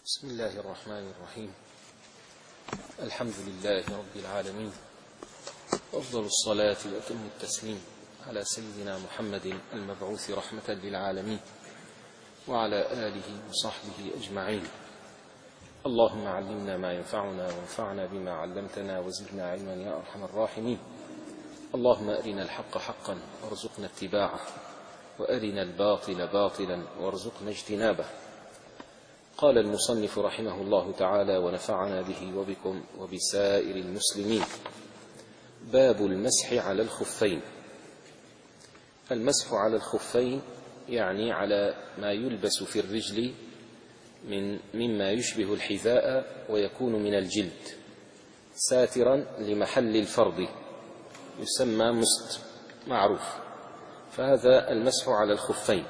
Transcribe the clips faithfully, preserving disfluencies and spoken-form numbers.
بسم الله الرحمن الرحيم. الحمد لله رب العالمين، وأفضل الصلاة وأتم التسليم على سيدنا محمد المبعوث رحمة للعالمين وعلى آله وصحبه أجمعين. اللهم علمنا ما ينفعنا وانفعنا بما علمتنا وزدنا علما يا أرحم الراحمين. اللهم أرنا الحق حقا وارزقنا اتباعه، وأرنا الباطل باطلا وارزقنا اجتنابه. قال المصنف رحمه الله تعالى ونفعنا به وبكم وبسائر المسلمين: باب المسح على الخفين. المسح على الخفين يعني على ما يلبس في الرجل من مما يشبه الحذاء ويكون من الجلد ساترا لمحل الفرض، يسمى مست معروف. فهذا المسح على الخفين،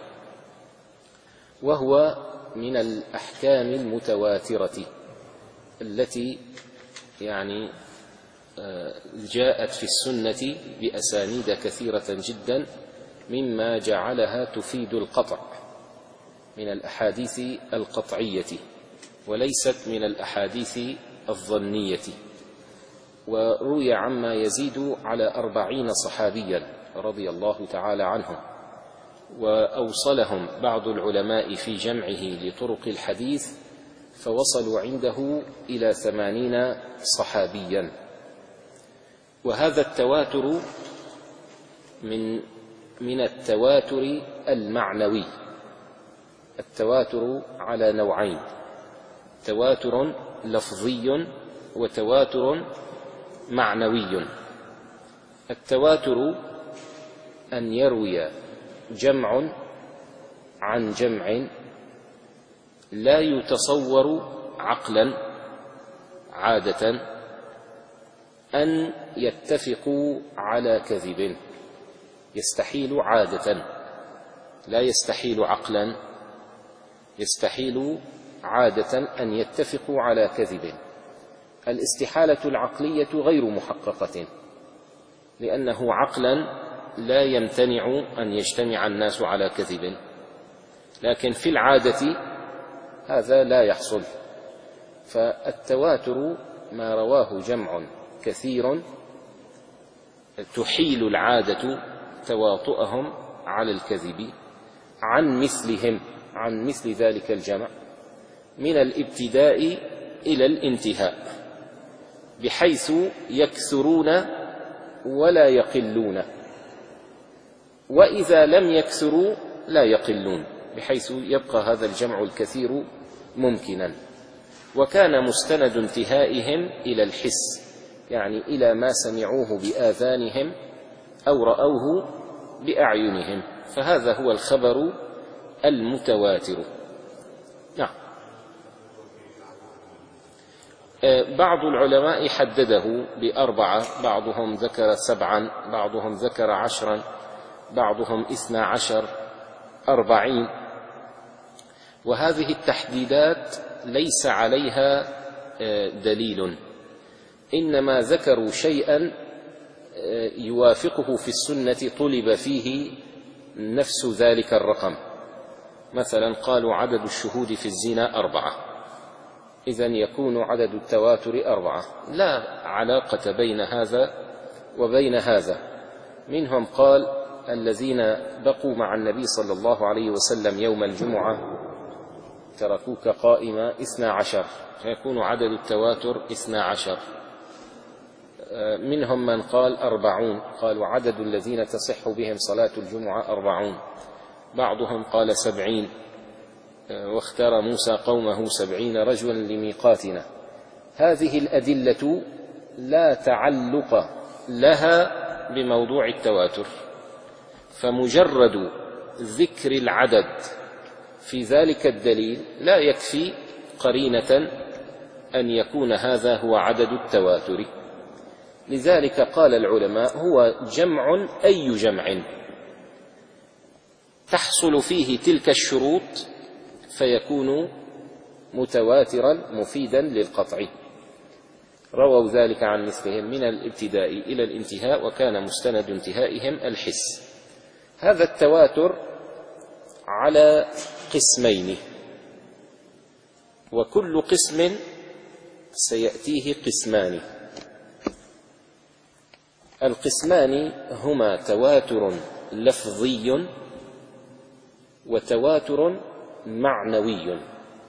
وهو من الأحكام المتواترة التي يعني جاءت في السنة بأسانيد كثيرة جدا، مما جعلها تفيد القطع من الأحاديث القطعية وليست من الأحاديث الظنية. وروي عما يزيد على أربعين صحابيا رضي الله تعالى عنهم، وأوصلهم بعض العلماء في جمعه لطرق الحديث فوصلوا عنده إلى ثمانين صحابيا. وهذا التواتر من من التواتر المعنوي. التواتر على نوعين: تواتر لفظي وتواتر معنوي. التواتر أن يروي جمع عن جمع لا يتصور عقلا عادة أن يتفقوا على كذب، يستحيل عادة، لا يستحيل عقلا، يستحيل عادة أن يتفقوا على كذب. الاستحالة العقلية غير محققة، لأنه عقلا لا يمتنع أن يجتمع الناس على كذب، لكن في العادة هذا لا يحصل. فالتواتر ما رواه جمع كثير تحيل العادة تواطؤهم على الكذب عن مثلهم، عن مثل ذلك الجمع من الابتداء إلى الانتهاء، بحيث يكثرون ولا يقلون، وإذا لم يكثروا لا يقلون، بحيث يبقى هذا الجمع الكثير ممكنا. وكان مستند انتهائهم إلى الحس، يعني إلى ما سمعوه بآذانهم أو رأوه بأعينهم، فهذا هو الخبر المتواتر. نعم. بعض العلماء حدده بأربعة، بعضهم ذكر سبعا، بعضهم ذكر عشرا، بعضهم اثنا عشر، أربعين. وهذه التحديدات ليس عليها دليل، إنما ذكروا شيئا يوافقه في السنة طلب فيه نفس ذلك الرقم. مثلا قالوا عدد الشهود في الزنا أربعة، إذن يكون عدد التواتر أربعة، لا علاقة بين هذا وبين هذا. منهم قال الذين بقوا مع النبي صلى الله عليه وسلم يوم الجمعة تركوك قائمة اثنا عشر، فيكون عدد التواتر اثنا عشر. منهم من قال أربعون، قالوا عدد الذين تصح بهم صلاة الجمعة أربعون. بعضهم قال سبعين، واختار موسى قومه سبعين رجلا لميقاتنا. هذه الأدلة لا تعلق لها بموضوع التواتر، فمجرد ذكر العدد في ذلك الدليل لا يكفي قرينة أن يكون هذا هو عدد التواتر. لذلك قال العلماء هو جمع أي جمع تحصل فيه تلك الشروط فيكون متواترا مفيدا للقطع. رووا ذلك عن مثلهم من الابتداء إلى الانتهاء، وكان مستند انتهائهم الحس. هذا التواتر على قسمين: وكل قسم سيأتيه قسمان. القسمان هما تواتر لفظي وتواتر معنوي.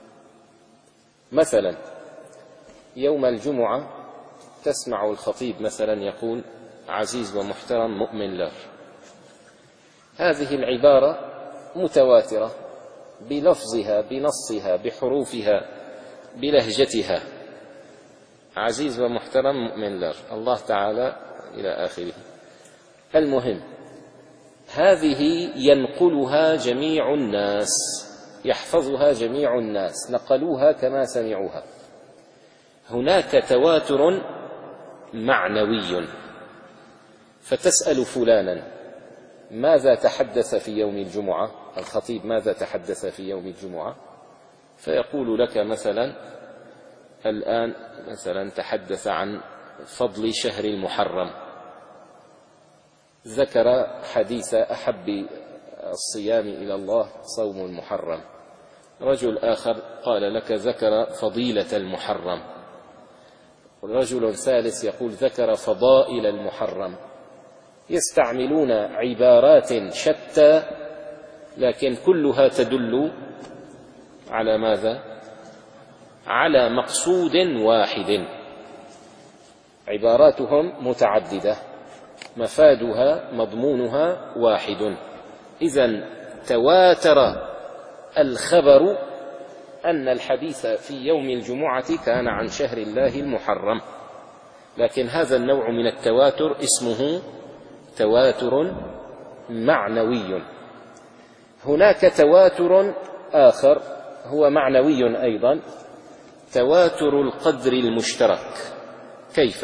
مثلا يوم الجمعة تسمع الخطيب مثلا يقول: عزيز ومحترم مؤمن لر. هذه العبارة متواترة بلفظها بنصها بحروفها بلهجتها، عزيز ومحترم مؤمن لر الله تعالى إلى آخره. المهم هذه ينقلها جميع الناس، يحفظها جميع الناس، نقلوها كما سمعوها. هناك تواتر معنوي، فتسأل فلانا: ماذا تحدث في يوم الجمعة؟ الخطيب ماذا تحدث في يوم الجمعة؟ فيقول لك مثلا: الآن مثلا تحدث عن فضل شهر المحرم، ذكر حديث أحب الصيام إلى الله صوم المحرم. رجل آخر قال لك: ذكر فضيلة المحرم. رجل ثالث يقول: ذكر فضائل المحرم. يستعملون عبارات شتى لكن كلها تدل على ماذا؟ على مقصود واحد. عباراتهم متعددة، مفادها مضمونها واحد. إذن تواتر الخبر أن الحديث في يوم الجمعة كان عن شهر الله المحرم، لكن هذا النوع من التواتر اسمه تواتر معنوي. هناك تواتر آخر هو معنوي أيضا، تواتر القدر المشترك. كيف؟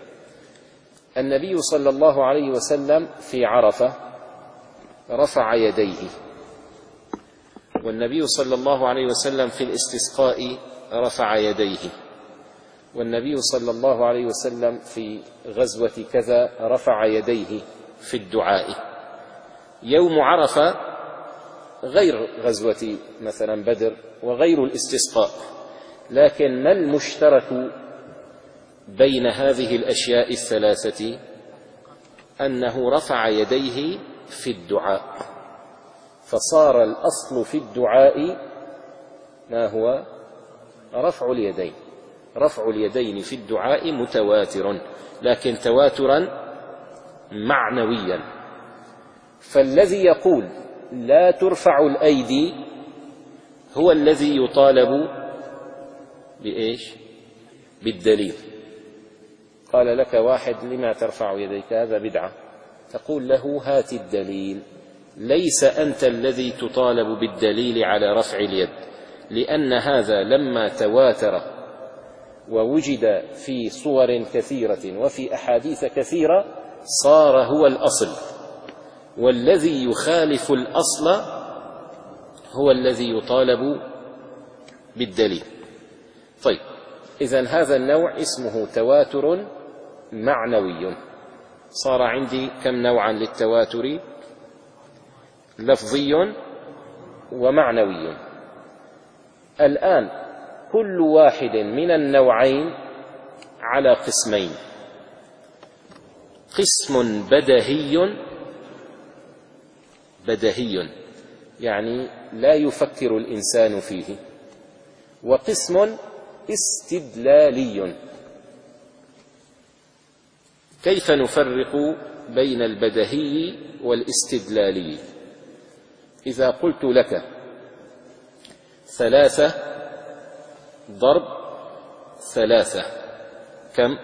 النبي صلى الله عليه وسلم في عرفة رفع يديه، والنبي صلى الله عليه وسلم في الاستسقاء رفع يديه، والنبي صلى الله عليه وسلم في غزوة كذا رفع يديه في الدعاء. يوم عرفة غير غزوة مثلا بدر وغير الاستسقاء، لكن ما المشترك بين هذه الأشياء الثلاثة؟ أنه رفع يديه في الدعاء، فصار الأصل في الدعاء ما هو؟ رفع اليدين. رفع اليدين في الدعاء متواتر، لكن تواترا معنويا. فالذي يقول لا ترفع الأيدي هو الذي يطالب بإيش؟ بالدليل. قال لك واحد: لما ترفع يديك؟ هذا بدعة. تقول له: هات الدليل. ليس أنت الذي تطالب بالدليل على رفع اليد، لأن هذا لما تواتر ووجد في صور كثيرة وفي أحاديث كثيرة صار هو الأصل، والذي يخالف الأصل هو الذي يطالب بالدليل. طيب، إذن هذا النوع اسمه تواتر معنوي. صار عندي كم نوعا للتواتر؟ لفظي ومعنوي. الآن كل واحد من النوعين على قسمين: قسم بدهي، بدهي يعني لا يفكر الإنسان فيه، وقسم استدلالي. كيف نفرق بين البدهي والاستدلالي؟ إذا قلت لك: ثلاثة ضرب ثلاثة كم؟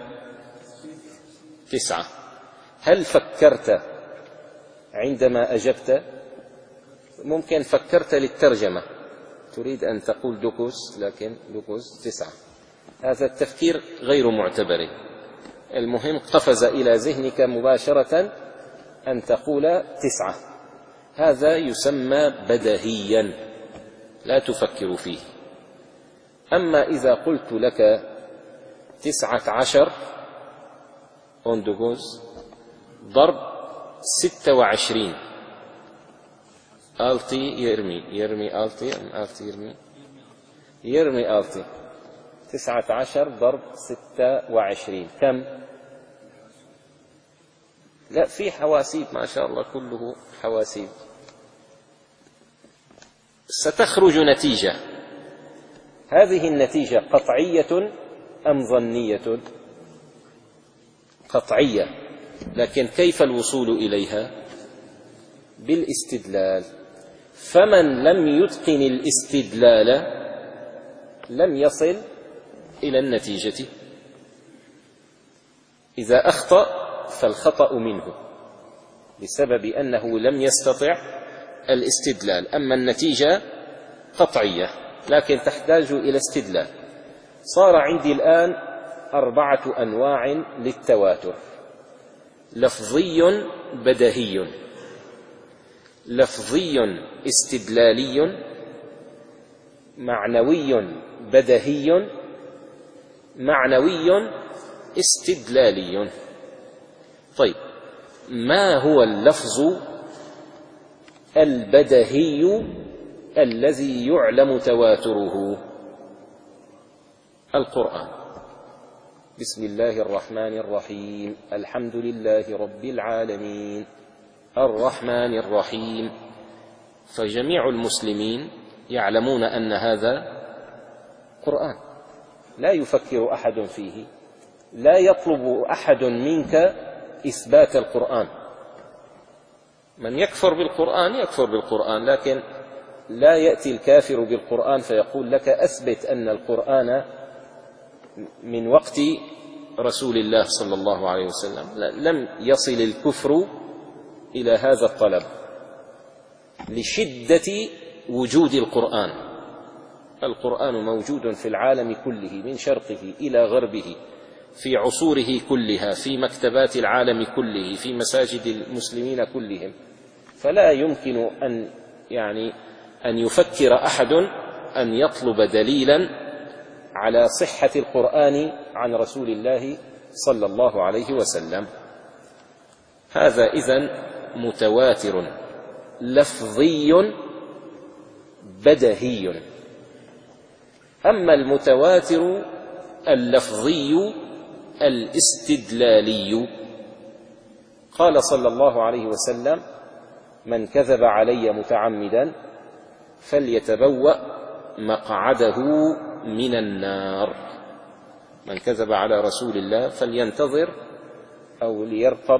تسعة. هل فكرت عندما أجبت؟ ممكن فكرت للترجمة، تريد أن تقول دكوس، لكن دكوس تسعة. هذا التفكير غير معتبر. المهم قفز إلى ذهنك مباشرة أن تقول تسعة. هذا يسمى بدهيا، لا تفكر فيه. أما إذا قلت لك تسعة عشر أندوغوز ضرب ستة وعشرين، آلتي يرمي، يرمي آلتي أم آلتي يرمي يرمي ألتي. تسعة عشر ضرب ستة وعشرين كم؟ لا، في حواسيب ما شاء الله، كله حواسيب. ستخرج نتيجة. هذه النتيجة قطعية أم ظنية؟ قطعية، لكن كيف الوصول إليها؟ بالاستدلال. فمن لم يتقن الاستدلال لم يصل إلى النتيجة. إذا أخطأ فالخطأ منه بسبب أنه لم يستطع الاستدلال. أما النتيجة قطعية لكن تحتاج إلى استدلال. صار عندي الآن أربعة أنواع للتواتر: لفظي بدهي، لفظي استدلالي، معنوي بدهي، معنوي استدلالي. طيب، ما هو اللفظ البدهي الذي يعلم تواتره؟ القرآن. بسم الله الرحمن الرحيم، الحمد لله رب العالمين، الرحمن الرحيم. فجميع المسلمين يعلمون أن هذا قرآن، لا يفكر أحد فيه، لا يطلب أحد منك إثبات القرآن. من يكفر بالقرآن يكفر بالقرآن، لكن لا يأتي الكافر بالقرآن فيقول لك أثبت أن القرآن من وقت رسول الله صلى الله عليه وسلم. لم يصل الكفر إلى هذا الطلب لشدة وجود القرآن. القرآن موجود في العالم كله من شرقه إلى غربه، في عصوره كلها، في مكتبات العالم كله، في مساجد المسلمين كلهم. فلا يمكن أن يعني أن يفكر أحد أن يطلب دليلا على صحة القرآن عن رسول الله صلى الله عليه وسلم. هذا إذن متواتر لفظي بدهي. أما المتواتر اللفظي الاستدلالي، قال صلى الله عليه وسلم: من كذب علي متعمدا فليتبوأ مقعده من النار. من كذب على رسول الله فلينتظر أو ليرقب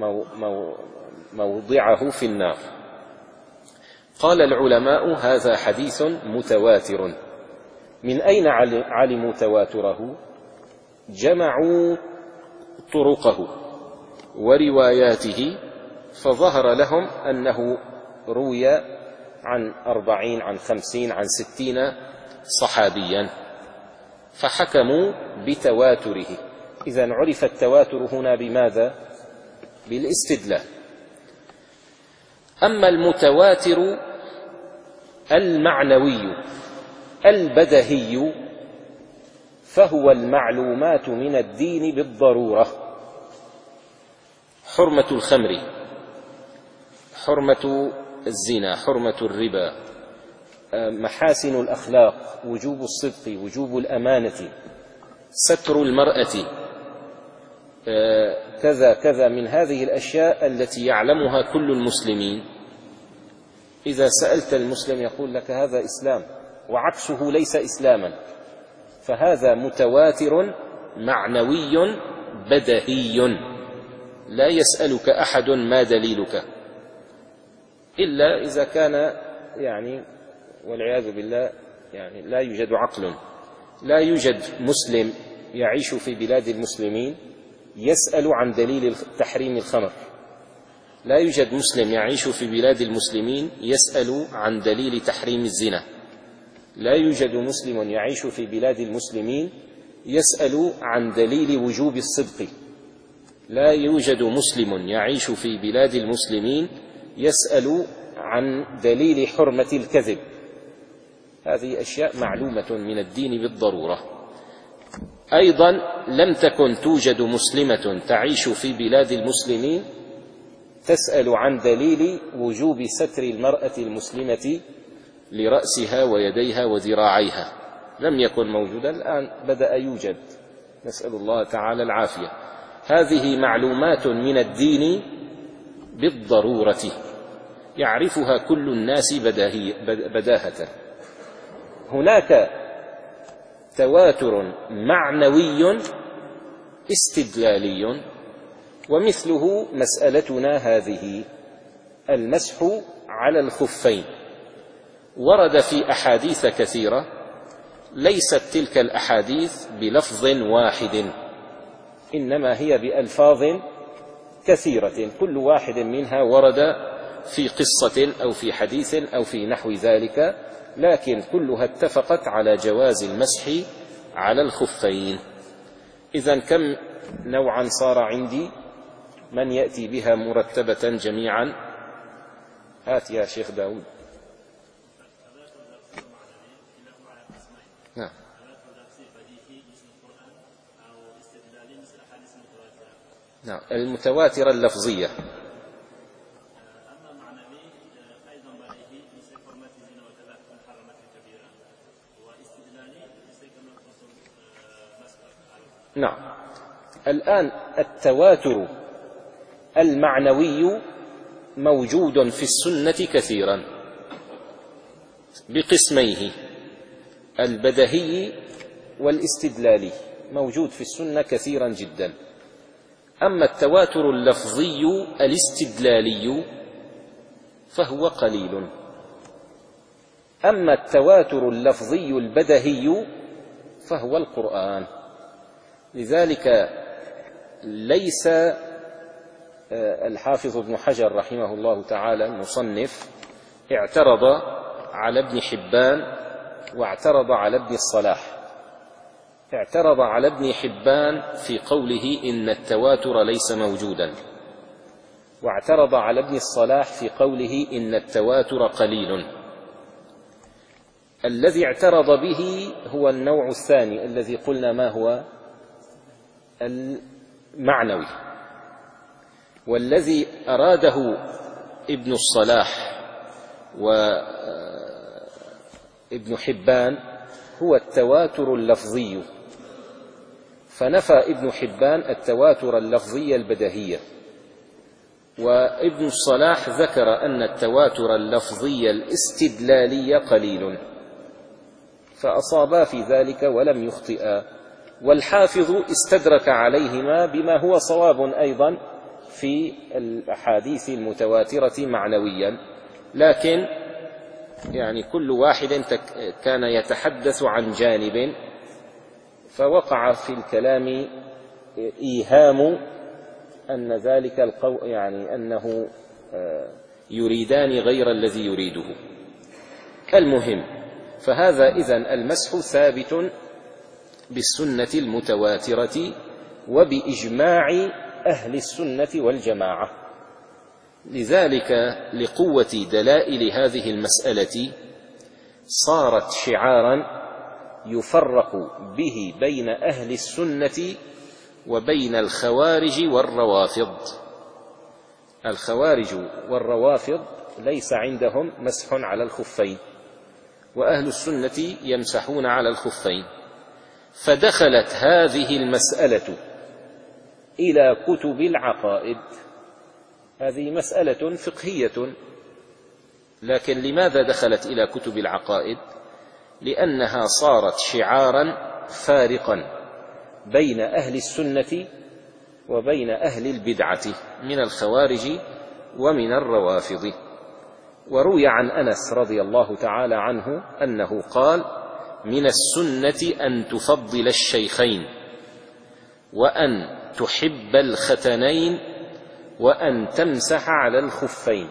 موضعه في النار. قال العلماء: هذا حديث متواتر. من أين علموا تواتره؟ جمعوا طرقه ورواياته فظهر لهم أنه روي عن أربعين، عن خمسين، عن ستين صحابيا، فحكموا بتواتره. إذن عرف التواتر هنا بماذا؟ بالاستدلال. أما المتواتر المعنوي البدهي فهو المعلومات من الدين بالضرورة: حرمة الخمر، حرمة الزنا، حرمة الربا، محاسن الأخلاق، وجوب الصدق، وجوب الأمانة، ستر المرأة، كذا كذا من هذه الأشياء التي يعلمها كل المسلمين. إذا سألت المسلم يقول لك هذا إسلام، وعكسه ليس إسلاما. فهذا متواتر معنوي بدهي، لا يسألك أحد ما دليلك، إلا إذا كان يعني والعياذ بالله يعني لا يوجد عقل. لا يوجد مسلم يعيش في بلاد المسلمين يسأل عن دليل تحريم الخمر. لا يوجد مسلم يعيش في بلاد المسلمين يسأل عن دليل تحريم الزنا. لا يوجد مسلم يعيش في بلاد المسلمين يسأل عن دليل وجوب الصدق. لا يوجد مسلم يعيش في بلاد المسلمين يسأل عن دليل حرمة الكذب. هذه أشياء معلومة من الدين بالضرورة. أيضا لم تكن توجد مسلمة تعيش في بلاد المسلمين تسأل عن دليل وجوب ستر المرأة المسلمة لرأسها ويديها وذراعيها. لم يكن موجودا، الآن بدأ يوجد، نسأل الله تعالى العافية. هذه معلومات من الدين بالضرورة يعرفها كل الناس بداهة. هناك تواتر معنوي استدلالي، ومثله مسألتنا هذه، المسح على الخفين. ورد في أحاديث كثيرة، ليست تلك الأحاديث بلفظ واحد، إنما هي بألفاظ كثيرة، كل واحد منها ورد في قصة أو في حديث أو في نحو ذلك، لكن كلها اتفقت على جواز المسح على الخفين. إذن كم نوعا صار عندي؟ من يأتي بها مرتبة جميعا؟ هات يا شيخ داود. نعم. نعم، المتواترة اللفظية. نعم. الآن التواتر المعنوي موجود في السنة كثيرا بقسميه، البدهي والاستدلالي، موجود في السنة كثيرا جدا. أما التواتر اللفظي الاستدلالي فهو قليل. أما التواتر اللفظي البدهي فهو القرآن. لذلك ليس الحافظ ابن حجر رحمه الله تعالى المصنف اعترض على ابن حبان واعترض على ابن الصلاح. اعترض على ابن حبان في قوله إن التواتر ليس موجودا، واعترض على ابن الصلاح في قوله إن التواتر قليل. الذي اعترض به هو النوع الثاني الذي قلنا ما هو المعنوي، والذي أراده ابن الصلاح وابن حبان هو التواتر اللفظي، فنفى ابن حبان التواتر اللفظي البدهية، وابن الصلاح ذكر أن التواتر اللفظي الاستدلالي قليل، فأصابا في ذلك ولم يخطئا. والحافظ استدرك عليهما بما هو صواب أيضا في الأحاديث المتواترة معنويا، لكن يعني كل واحد كان يتحدث عن جانب، فوقع في الكلام إيهام أن ذلك القول يعني أنه يريدان غير الذي يريده. المهم، فهذا إذن المسح ثابت بالسنة المتواترة وبإجماع أهل السنة والجماعة. لذلك لقوة دلائل هذه المسألة صارت شعارا يفرق به بين أهل السنة وبين الخوارج والروافض. الخوارج والروافض ليس عندهم مسح على الخفين، وأهل السنة يمسحون على الخفين. فدخلت هذه المسألة إلى كتب العقائد. هذه مسألة فقهية، لكن لماذا دخلت إلى كتب العقائد؟ لأنها صارت شعارا فارقا بين أهل السنة وبين أهل البدعة من الخوارج ومن الروافض. وروي عن أنس رضي الله تعالى عنه أنه قال: من السنة أن تفضل الشيخين، وأن تحب الختنين، وأن تمسح على الخفين.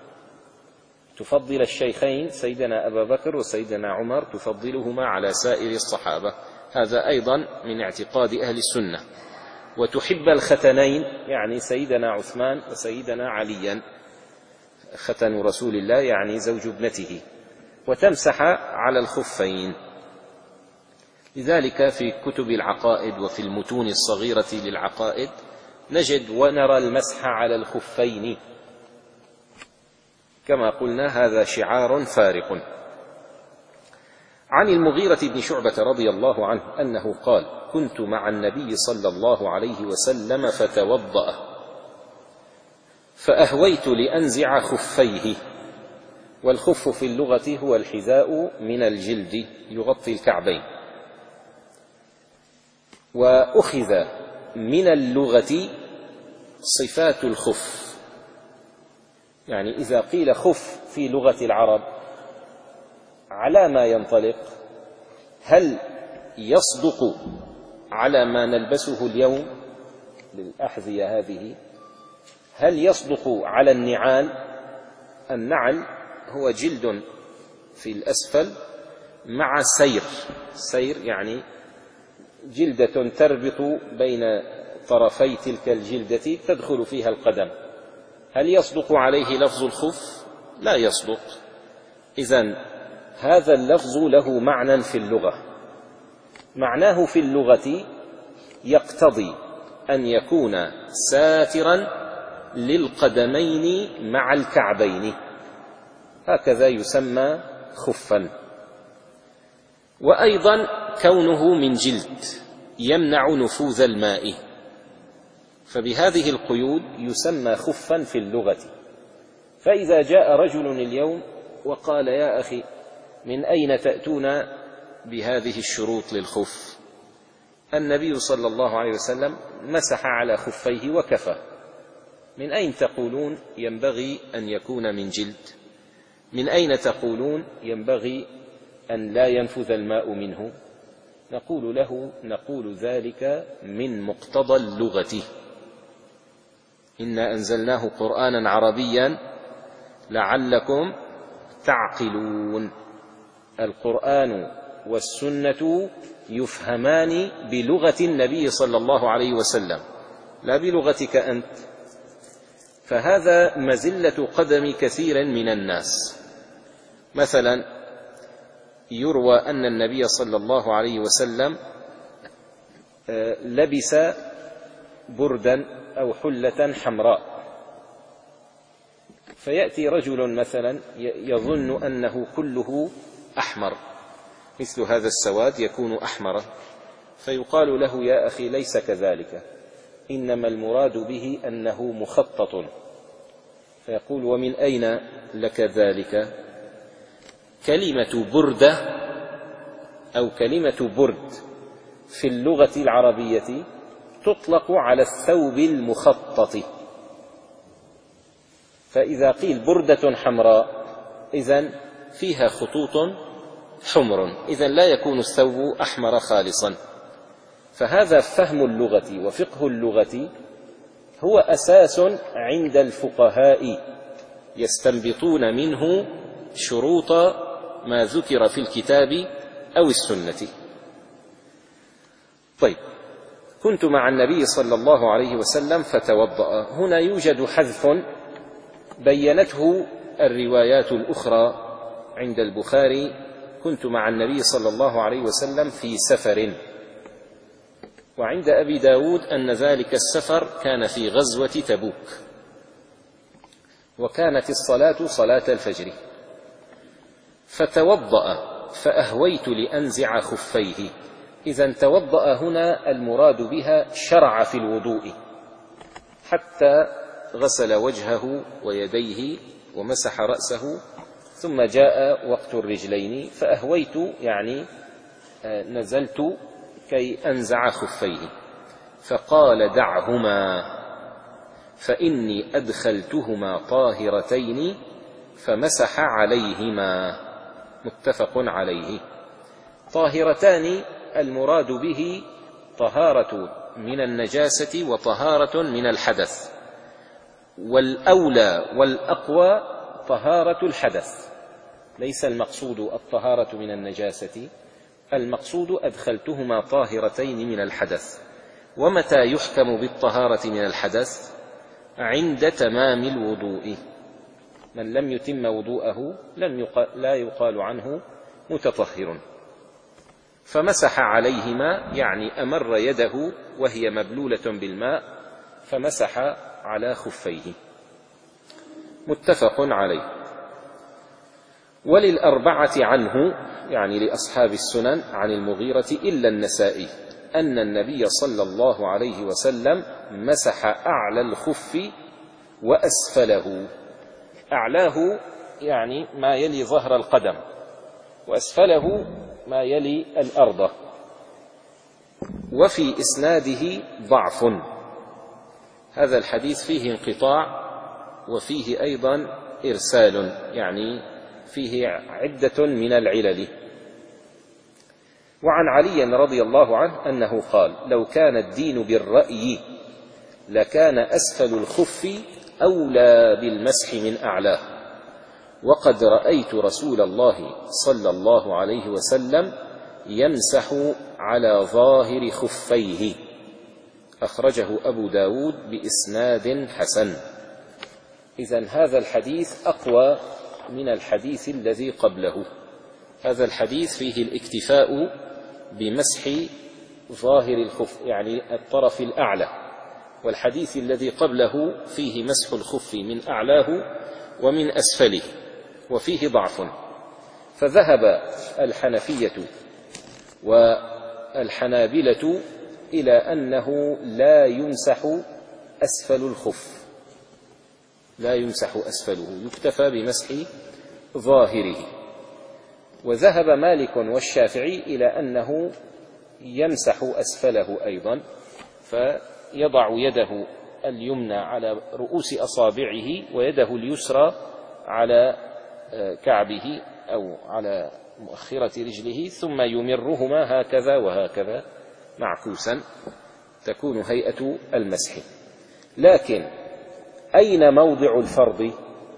تفضل الشيخين سيدنا أبا بكر وسيدنا عمر، تفضلهما على سائر الصحابة، هذا أيضا من اعتقاد أهل السنة. وتحب الختنين يعني سيدنا عثمان وسيدنا عليا، ختن رسول الله يعني زوج ابنته، وتمسح على الخفين. لذلك في كتب العقائد وفي المتون الصغيرة للعقائد نجد ونرى المسح على الخفين. كما قلنا هذا شعار فارق. عن المغيرة بن شعبة رضي الله عنه أنه قال: كنت مع النبي صلى الله عليه وسلم فتوضأ فأهويت لأنزع خفيه. والخف في اللغة هو الحذاء من الجلد يغطي الكعبين. وأخذ من اللغة صفات الخف، يعني إذا قيل خف في لغة العرب على ما ينطلق؟ هل يصدق على ما نلبسه اليوم للأحذية هذه؟ هل يصدق على النعال؟ النعل هو جلد في الأسفل مع سير، سير يعني جلدة تربط بين طرفي تلك الجلدة تدخل فيها القدم. هل يصدق عليه لفظ الخف؟ لا يصدق. إذن هذا اللفظ له معنى في اللغة، معناه في اللغة يقتضي أن يكون ساترا للقدمين مع الكعبين، هكذا يسمى خفا. وأيضا كونه من جلد يمنع نفوذ الماء، فبهذه القيود يسمى خفا في اللغة. فإذا جاء رجل اليوم وقال: يا أخي، من أين تأتون بهذه الشروط للخف؟ النبي صلى الله عليه وسلم مسح على خفيه وكفى. من أين تقولون ينبغي أن يكون من جلد؟ من أين تقولون ينبغي أن لا ينفذ الماء منه؟ نقول له: نقول ذلك من مقتضى اللغة. إنا أنزلناه قرآنا عربيا لعلكم تعقلون. القرآن والسنة يفهمان بلغة النبي صلى الله عليه وسلم لا بلغتك أنت. فهذا مزلة قدم كثير من الناس. مثلا يروى أن النبي صلى الله عليه وسلم لبس بردا أو حلة حمراء، فيأتي رجل مثلا يظن أنه كله أحمر، مثل هذا السواد يكون أحمرا، فيقال له: يا أخي، ليس كذلك، إنما المراد به أنه مخطط. فيقول: ومن أين لك ذلك؟ كلمة بردة أو كلمة برد في اللغة العربية تطلق على الثوب المخطط. فإذا قيل بردة حمراء إذن فيها خطوط حمر، إذن لا يكون الثوب أحمر خالصا. فهذا فهم اللغة وفقه اللغة هو أساس عند الفقهاء، يستنبطون منه شروط ما ذكر في الكتاب أو السنة. طيب، كنت مع النبي صلى الله عليه وسلم فتوضأ. هنا يوجد حذف بينته الروايات الأخرى عند البخاري: كنت مع النبي صلى الله عليه وسلم في سفر. وعند أبي داود أن ذلك السفر كان في غزوة تبوك، وكانت الصلاة صلاة الفجر. فتوضأ فأهويت لأنزع خفيه. إذن توضأ هنا المراد بها شرع في الوضوء، حتى غسل وجهه ويديه ومسح رأسه، ثم جاء وقت الرجلين فأهويت يعني نزلت كي أنزع خفيه. فقال: دعهما فإني أدخلتهما طاهرتين، فمسح عليهما. متفق عليه. طاهرتان المراد به طهارة من النجاسة وطهارة من الحدث، والأولى والأقوى طهارة الحدث، ليس المقصود الطهارة من النجاسة، المقصود أدخلتهما طاهرتين من الحدث. ومتى يحكم بالطهارة من الحدث؟ عند تمام الوضوء. من لم يتم وضوءه لم يقال لا يقال عنه متطهر. فمسح عليهما يعني أمر يده وهي مبلولة بالماء فمسح على خفيه. متفق عليه. وللأربعة عنه يعني لأصحاب السنن عن المغيرة إلا النسائي أن النبي صلى الله عليه وسلم مسح أعلى الخف وأسفله. أعلاه يعني ما يلي ظهر القدم، وأسفله ما يلي الأرض. وفي إسناده ضعف، هذا الحديث فيه انقطاع وفيه أيضا إرسال، يعني فيه عدة من العلل. وعن علي رضي الله عنه أنه قال: لو كان الدين بالرأي لكان أسفل الخف أولى بالمسح من أعلاه، وقد رأيت رسول الله صلى الله عليه وسلم يمسح على ظاهر خفيه. أخرجه أبو داود بإسناد حسن. إذن هذا الحديث أقوى من الحديث الذي قبله. هذا الحديث فيه الاكتفاء بمسح ظاهر الخف يعني الطرف الأعلى، والحديث الذي قبله فيه مسح الخف من أعلاه ومن أسفله وفيه ضعف. فذهب الحنفية والحنابلة إلى أنه لا يمسح أسفل الخف، لا يمسح أسفله، يكتفى بمسح ظاهره. وذهب مالك والشافعي إلى أنه يمسح أسفله أيضا، فيضع يده اليمنى على رؤوس أصابعه ويده اليسرى على كعبه أو على مؤخرة رجله، ثم يمرهما هكذا وهكذا معكوسا، تكون هيئة المسح. لكن أين موضع الفرض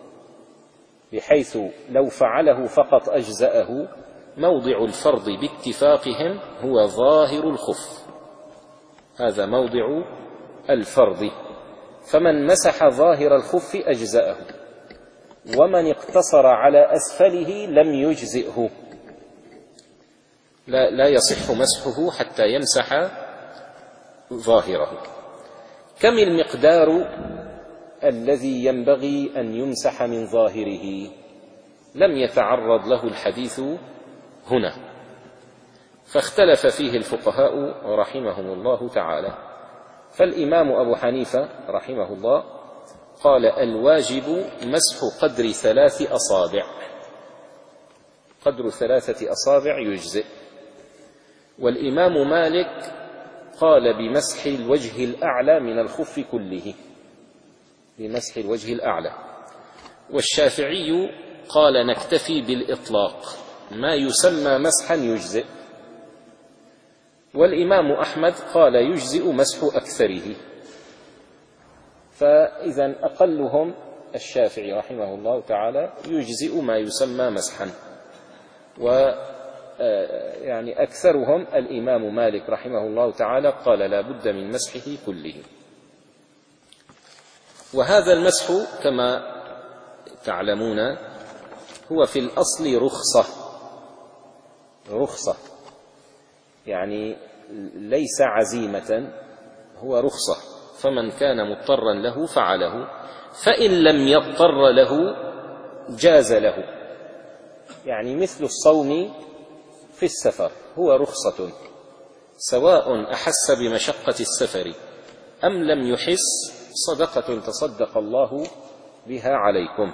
بحيث لو فعله فقط أجزأه؟ موضع الفرض باتفاقهم هو ظاهر الخف، هذا موضع الفرض. فمن مسح ظاهر الخف أجزأه، ومن اقتصر على أسفله لم يجزئه، لا, لا يصح مسحه حتى يمسح ظاهره. كم المقدار الذي ينبغي أن يمسح من ظاهره؟ لم يتعرض له الحديث هنا، فاختلف فيه الفقهاء رحمهم الله تعالى. فالإمام أبو حنيفة رحمه الله قال: الواجب مسح قدر ثلاث أصابع، قدر ثلاثة أصابع يجزئ. والإمام مالك قال بمسح الوجه الأعلى من الخف كله، بمسح الوجه الأعلى. والشافعي قال نكتفي بالإطلاق، ما يسمى مسحا يجزئ. والإمام أحمد قال يجزئ مسح أكثره. فإذا أقلهم الشافعي رحمه الله تعالى يجزئ ما يسمى مسحا، و يعني أكثرهم الإمام مالك رحمه الله تعالى قال لا بد من مسحه كله. وهذا المسح كما تعلمون هو في الأصل رخصة، رخصة يعني ليس عزيمة، هو رخصة، فمن كان مضطرا له فعله، فإن لم يضطر له جاز له، يعني مثل الصوم في السفر هو رخصة، سواء أحس بمشقة السفر أم لم يحس، صدقة تصدق الله بها عليكم.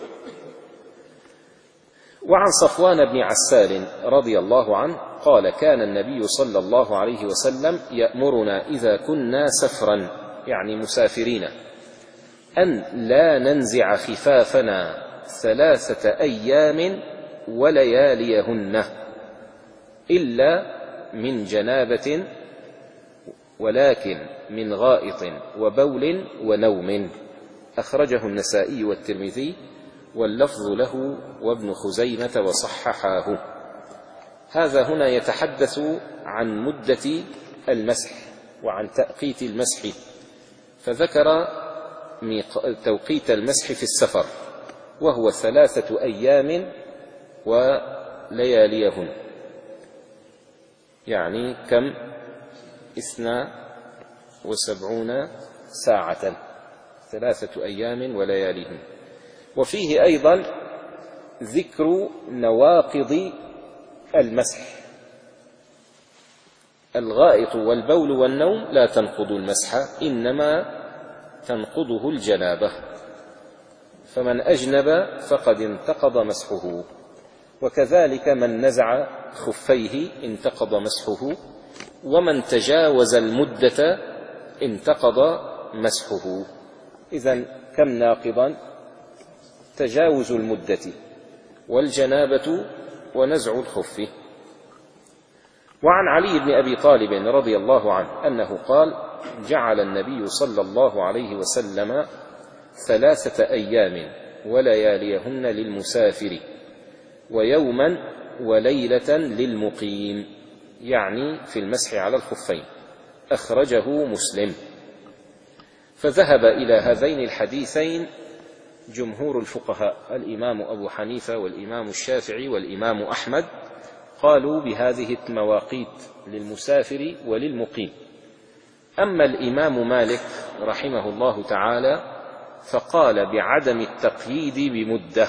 وعن صفوان بن عسال رضي الله عنه قال: كان النبي صلى الله عليه وسلم يأمرنا إذا كنا سفرا يعني مسافرين أن لا ننزع خفافنا ثلاثة أيام ولياليهن إلا من جنابة، ولكن من غائط وبول ونوم. أخرجه النسائي والترمذي واللفظ له وابن خزيمة وصححاه. هذا هنا يتحدث عن مدة المسح وعن توقيت المسح، فذكر توقيت المسح في السفر وهو ثلاثة أيام ولياليهن، يعني كم؟ اثنا وسبعون ساعة، ثلاثة أيام ولياليهن. وفيه أيضا ذكر نواقض المسح. الغائط والبول والنوم لا تنقض المسح، إنما تنقضه الجنابة، فمن أجنب فقد انتقض مسحه، وكذلك من نزع خفيه انتقض مسحه، ومن تجاوز المدة انتقض مسحه. إذن كم ناقضا؟ تجاوز المدة والجنابة ونزع الخف. وعن علي بن أبي طالب رضي الله عنه أنه قال: جعل النبي صلى الله عليه وسلم ثلاثة أيام ولياليهن للمسافر ويوما وليلة للمقيم، يعني في المسح على الخفين. أخرجه مسلم. فذهب إلى هذين الحديثين جمهور الفقهاء، الإمام أبو حنيفة والإمام الشافعي والإمام أحمد، قالوا بهذه المواقيت للمسافر وللمقيم. أما الإمام مالك رحمه الله تعالى فقال بعدم التقييد بمدة،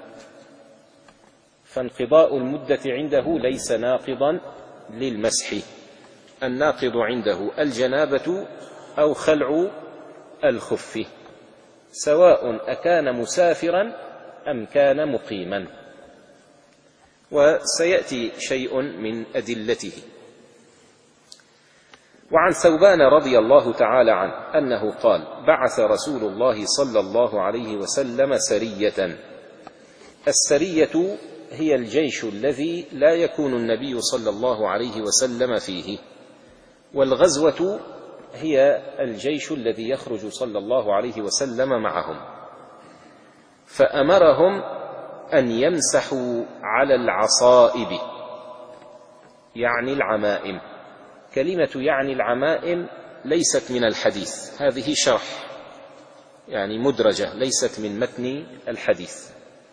فانقضاء المدة عنده ليس ناقضا للمسح، الناقض عنده الجنابة أو خلع الخف، سواء أكان مسافرا أم كان مقيما، وسيأتي شيء من أدلته. وعن ثوبان رضي الله تعالى عنه أنه قال: بعث رسول الله صلى الله عليه وسلم سرية. السرية هي الجيش الذي لا يكون النبي صلى الله عليه وسلم فيه، والغزوة هي الجيش الذي يخرج صلى الله عليه وسلم معهم، فأمرهم أن يمسحوا على العصائب، يعني العمائم. كلمة يعني العمائم ليست من الحديث، هذه شرح يعني مدرجة، ليست من متن الحديث.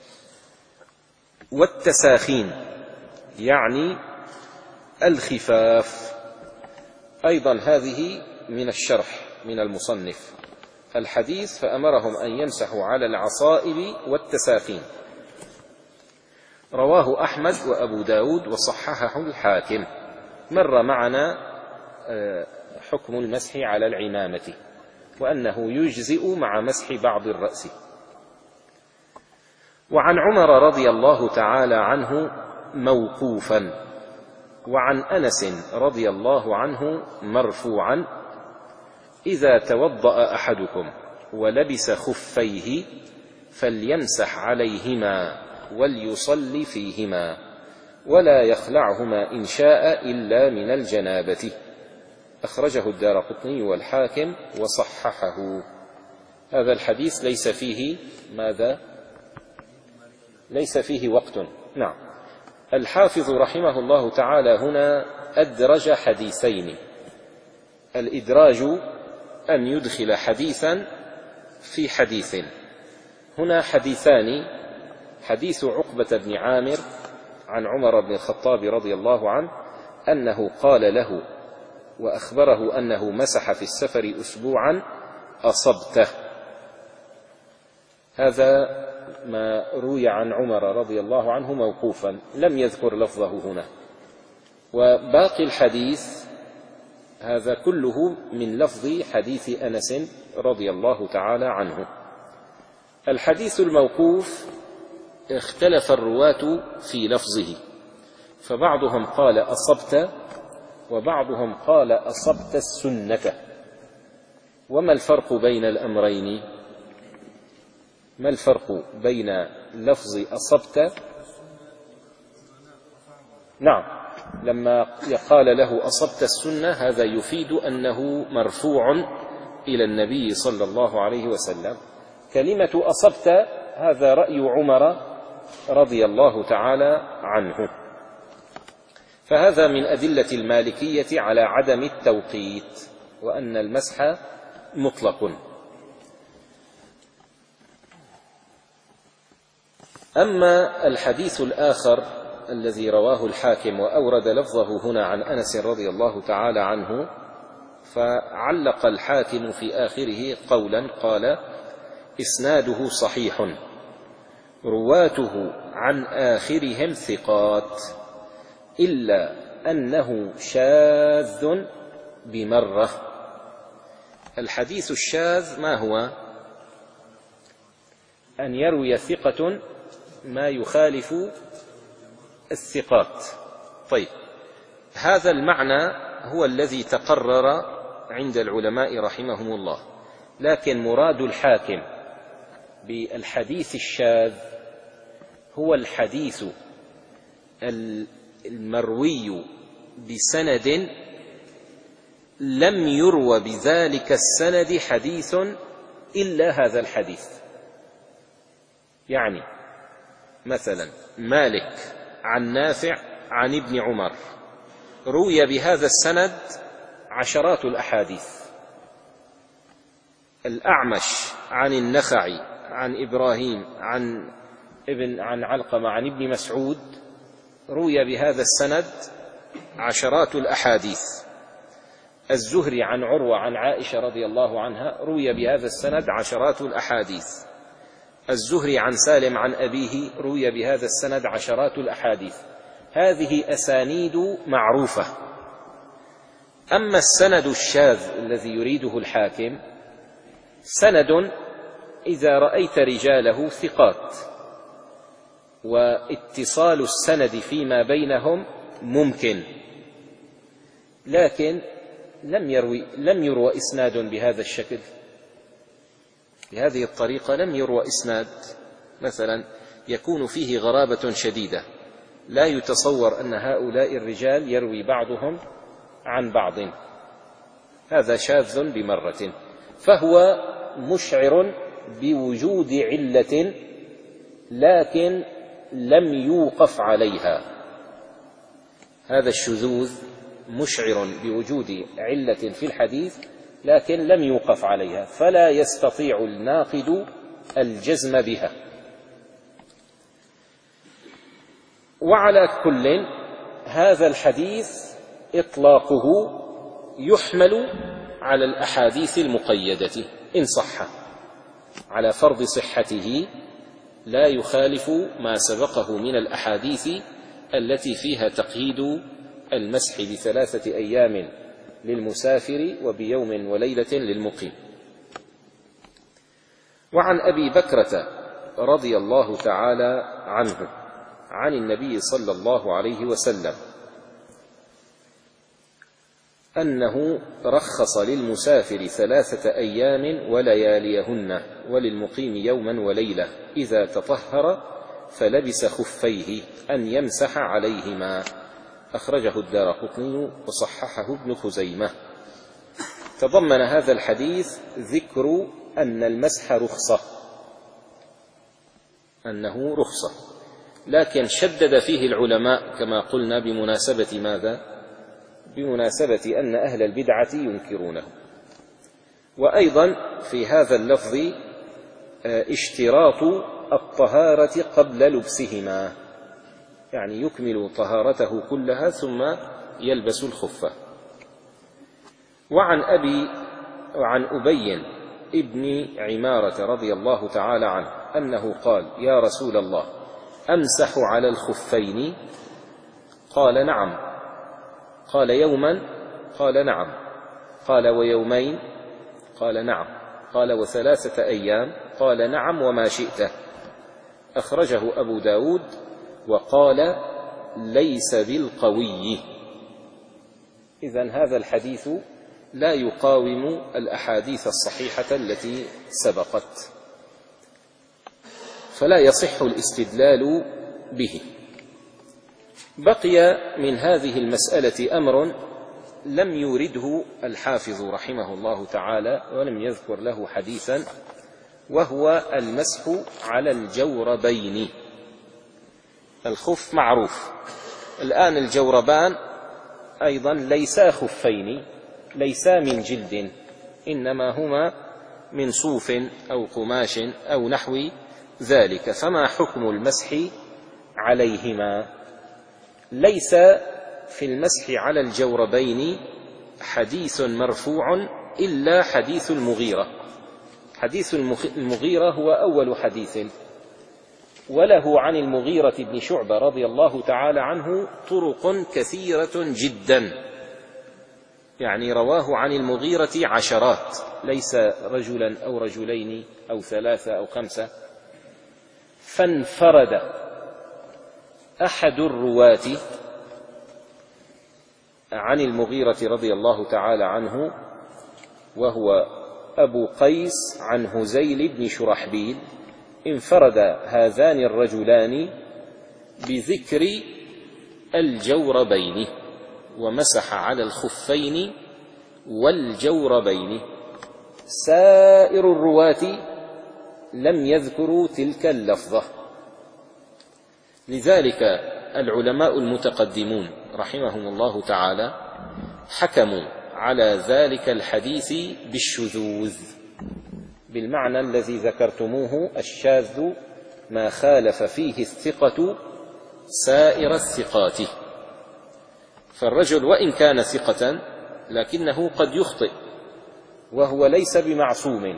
والتساخين يعني الخفاف، أيضا هذه من الشرح من المصنف الحديث، فأمرهم أن يمسحوا على العصائب والتساخين. رواه أحمد وأبو داود وصححه الحاكم. مر معنا حكم المسح على العمامة، وأنه يجزئ مع مسح بعض الرأس. وعن عمر رضي الله تعالى عنه موقوفا، وعن أنس رضي الله عنه مرفوعا: إذا توضأ أحدكم ولبس خفيه فليمسح عليهما وليصلي فيهما ولا يخلعهما إن شاء إلا من الجنابة. أخرجه الدارقطني والحاكم وصححه. هذا الحديث ليس فيه ماذا؟ ليس فيه وقت. نعم. الحافظ رحمه الله تعالى هنا أدرج حديثين. الإدراج أن يدخل حديثا في حديث. هنا حديثان: حديث عقبة بن عامر عن عمر بن الخطاب رضي الله عنه أنه قال له وأخبره أنه مسح في السفر أسبوعا أصبته. هذا ما روي عن عمر رضي الله عنه موقوفا، لم يذكر لفظه هنا. وباقي الحديث هذا كله من لفظ حديث أنس رضي الله تعالى عنه. الحديث الموقوف اختلف الرواة في لفظه، فبعضهم قال أصبت، وبعضهم قال أصبت السنة. وما الفرق بين الأمرين؟ ما الفرق بين لفظ أصبت؟ نعم، لما قال له أصبت السنة هذا يفيد أنه مرفوع إلى النبي صلى الله عليه وسلم. كلمة أصبت هذا رأي عمر رضي الله تعالى عنه. فهذا من أدلة المالكية على عدم التوقيت، وأن المسح مطلق. أما الحديث الآخر الذي رواه الحاكم وأورد لفظه هنا عن أنس رضي الله تعالى عنه، فعلق الحاكم في آخره قولا قال: إسناده صحيح، رواته عن آخرهم ثقات إلا أنه شاذ بمرة. الحديث الشاذ ما هو؟ أن يروي ثقة ما يخالف الثقات. طيب، هذا المعنى هو الذي تقرر عند العلماء رحمهم الله، لكن مراد الحاكم بالحديث الشاذ هو الحديث المروي بسند لم يروى بذلك السند حديث إلا هذا الحديث. يعني مثلا مالك عن نافع عن ابن عمر روي بهذا السند عشرات الأحاديث. الأعمش عن النخعي عن إبراهيم عن ابن عن علقمة عن ابن مسعود روي بهذا السند عشرات الأحاديث. الزهري عن عروة عن عائشة رضي الله عنها روي بهذا السند عشرات الأحاديث. الزهري عن سالم عن أبيه روي بهذا السند عشرات الأحاديث. هذه أسانيد معروفة. أما السند الشاذ الذي يريده الحاكم سند إذا رأيت رجاله ثقات واتصال السند فيما بينهم ممكن، لكن لم يروي لم يروى إسناد بهذا الشكل، بهذه الطريقة لم يروى إسناد، مثلا يكون فيه غرابة شديدة، لا يتصور أن هؤلاء الرجال يروي بعضهم عن بعض، هذا شاذ بمرة، فهو مشعر بوجود علة لكن لم يوقف عليها. هذا الشذوذ مشعر بوجود علة في الحديث لكن لم يوقف عليها، فلا يستطيع الناقد الجزم بها. وعلى كل هذا الحديث إطلاقه يحمل على الأحاديث المقيدة إن صح، على فرض صحته لا يخالف ما سبقه من الأحاديث التي فيها تقييد المسح بثلاثة أيام للمسافر وبيوم وليلة للمقيم. وعن أبي بكرة رضي الله تعالى عنه عن النبي صلى الله عليه وسلم أنه رخص للمسافر ثلاثة أيام ولياليهن وللمقيم يوما وليلة إذا تطهر فلبس خفيه أن يمسح عليهما. أخرجه الدارقطني وصححه ابن خزيمة. تضمن هذا الحديث ذكر أن المسح رخصة، أنه رخصة، لكن شدد فيه العلماء كما قلنا بمناسبة ماذا؟ بمناسبة أن أهل البدعة ينكرونه. وأيضا في هذا اللفظ اشتراط الطهارة قبل لبسهما، يعني يكمل طهارته كلها ثم يلبس الخفة. وعن أبي وعن أبي ابن عمارة رضي الله تعالى عنه أنه قال: يا رسول الله، أمسح على الخفين؟ قال: نعم. قال: يوما؟ قال: نعم. قال: ويومين؟ قال: نعم. قال: وثلاثة أيام؟ قال: نعم وما شئت. أخرجه أبو داود وقال: ليس بالقوي. إذن هذا الحديث لا يقاوم الأحاديث الصحيحة التي سبقت، فلا يصح الاستدلال به. بقي من هذه المسألة أمر لم يورده الحافظ رحمه الله تعالى ولم يذكر له حديثا، وهو المسح على الجوربين. الخف معروف، الآن الجوربان أيضا ليسا خفين، ليسا من جلد، إنما هما من صوف أو قماش أو نحو ذلك، فما حكم المسح عليهما؟ ليس في المسح على الجوربين حديث مرفوع إلا حديث المغيرة. حديث المغيرة هو أول حديث، وله عن المغيرة بن شعبة رضي الله تعالى عنه طرق كثيرة جدا، يعني رواه عن المغيرة عشرات، ليس رجلا أو رجلين أو ثلاثة أو خمسة. فانفرد أحد الرواة عن المغيرة رضي الله تعالى عنه وهو أبو قيس عن هزيل بن شرحبيل، انفرد هذان الرجلان بذكر الجوربين ومسح على الخفين والجوربين. سائر الرواة لم يذكروا تلك اللفظة. لذلك العلماء المتقدمون رحمهم الله تعالى حكموا على ذلك الحديث بالشذوذ، بالمعنى الذي ذكرتموه، الشاذ ما خالف فيه الثقة سائر الثقات. فالرجل وإن كان ثقة لكنه قد يخطئ، وهو ليس بمعصوم،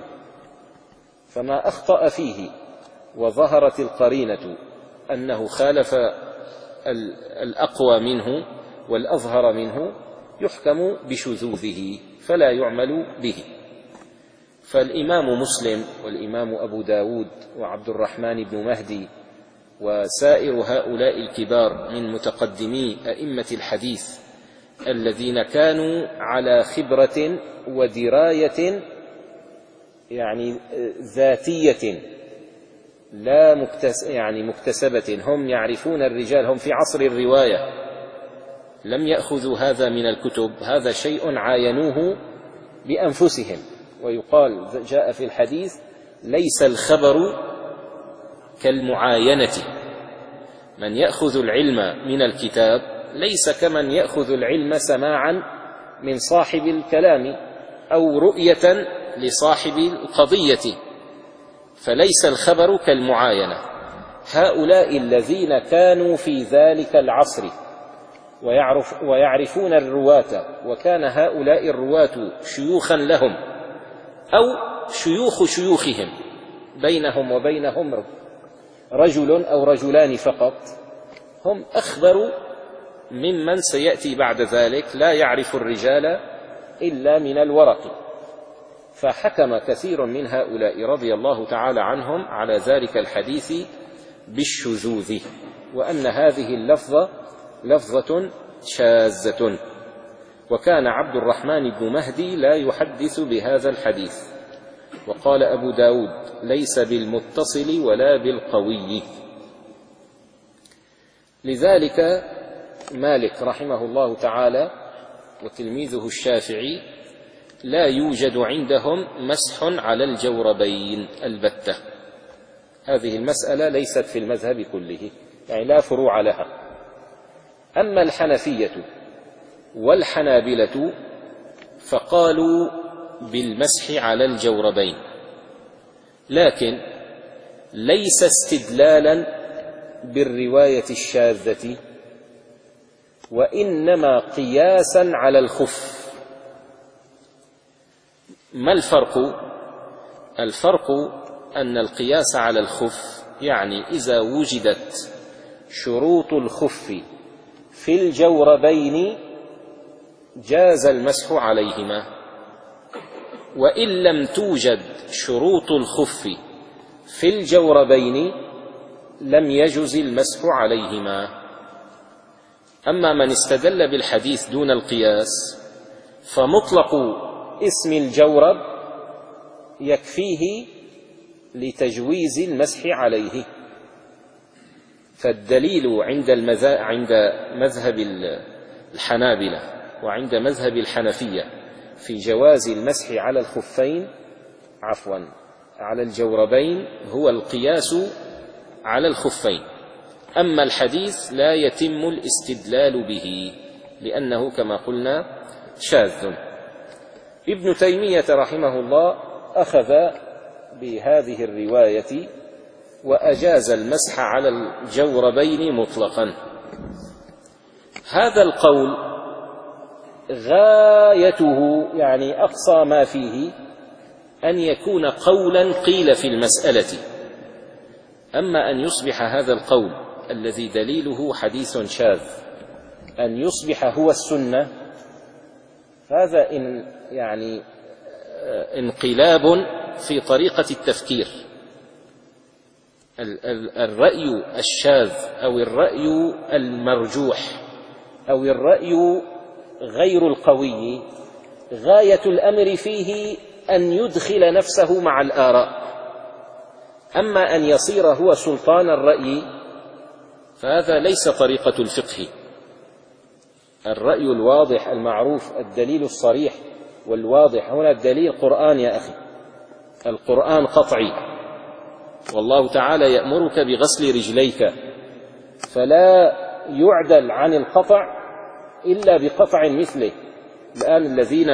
فما أخطأ فيه وظهرت القرينة أنه خالف الأقوى منه والأظهر منه يحكم بشذوذه فلا يعمل به. فالإمام مسلم والإمام أبو داود وعبد الرحمن بن مهدي وسائر هؤلاء الكبار من متقدمي أئمة الحديث الذين كانوا على خبرة ودراية يعني ذاتية لا مكتس يعني مكتسبة، هم يعرفون الرجال، هم في عصر الرواية، لم يأخذوا هذا من الكتب، هذا شيء عاينوه بأنفسهم. ويقال جاء في الحديث ليس الخبر كالمعاينة، من يأخذ العلم من الكتاب ليس كمن يأخذ العلم سماعا من صاحب الكلام أو رؤية لصاحب القضية، فليس الخبر كالمعاينة. هؤلاء الذين كانوا في ذلك العصر ويعرف ويعرفون الرواة، وكان هؤلاء الرواة شيوخا لهم أو شيوخ شيوخهم، بينهم وبينهم رجل أو رجلان فقط، هم أخبروا ممن سيأتي بعد ذلك لا يعرف الرجال إلا من الورق. فحكم كثير من هؤلاء رضي الله تعالى عنهم على ذلك الحديث بالشذوذ، وأن هذه اللفظة لفظة شاذة. وكان عبد الرحمن بن مهدي لا يحدث بهذا الحديث، وقال أبو داود ليس بالمتصل ولا بالقوي. لذلك مالك رحمه الله تعالى وتلميذه الشافعي لا يوجد عندهم مسح على الجوربين البتة. هذه المسألة ليست في المذهب كله، يعني لا فروع لها. أما الحنفية والحنابلة فقالوا بالمسح على الجوربين، لكن ليس استدلالا بالرواية الشاذة، وإنما قياسا على الخف. ما الفرق؟ الفرق أن القياس على الخف يعني إذا وجدت شروط الخف في الجوربين جاز المسح عليهما، وإن لم توجد شروط الخف في الجوربين لم يجز المسح عليهما. أما من استدل بالحديث دون القياس فمطلق اسم الجورب يكفيه لتجويز المسح عليه. فالدليل عند عند مذهب الحنابلة وعند مذهب الحنفية في جواز المسح على الخفين عفوا على الجوربين هو القياس على الخفين. أما الحديث لا يتم الاستدلال به لأنه كما قلنا شاذ. ابن تيمية رحمه الله أخذ بهذه الرواية وأجاز المسح على الجوربين مطلقا. هذا القول غايته يعني أقصى ما فيه أن يكون قولا قيل في المسألة، أما أن يصبح هذا القول الذي دليله حديث شاذ أن يصبح هو السنة، هذا إن يعني انقلاب في طريقة التفكير. الرأي الشاذ أو الرأي المرجوح أو الرأي غير القوي غاية الأمر فيه أن يدخل نفسه مع الآراء. أما أن يصير هو سلطان الرأي فهذا ليس طريقة الفقه. الرأي الواضح المعروف، الدليل الصريح والواضح، هنا الدليل قرآن يا أخي، القرآن قطعي، والله تعالى يأمرك بغسل رجليك، فلا يعدل عن القطع إلا بقطع مثله. الآن الذين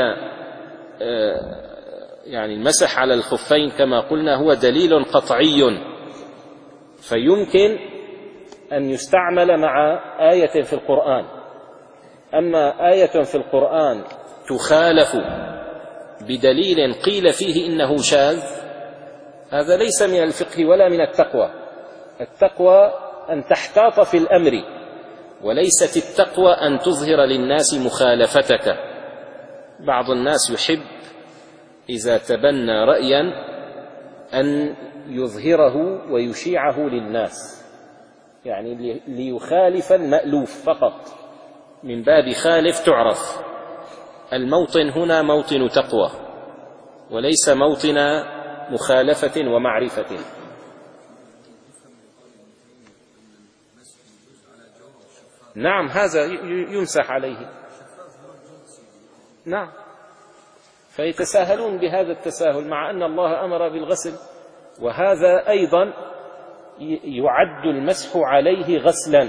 يعني المسح على الخفين كما قلنا هو دليل قطعي، فيمكن أن يستعمل مع آية في القرآن. أما آية في القرآن تخالف بدليل قيل فيه إنه شاذ، هذا ليس من الفقه ولا من التقوى. التقوى أن تحتاط في الأمر، وليست التقوى أن تظهر للناس مخالفتك. بعض الناس يحب إذا تبنى رأيا أن يظهره ويشيعه للناس، يعني ليخالف المألوف فقط، من باب خالف تعرف. الموطن هنا موطن تقوى وليس موطن مخالفة ومعرفة. نعم، هذا يمسح عليه، نعم، فيتساهلون بهذا التساهل مع أن الله أمر بالغسل، وهذا أيضا يعد المسح عليه غسلا،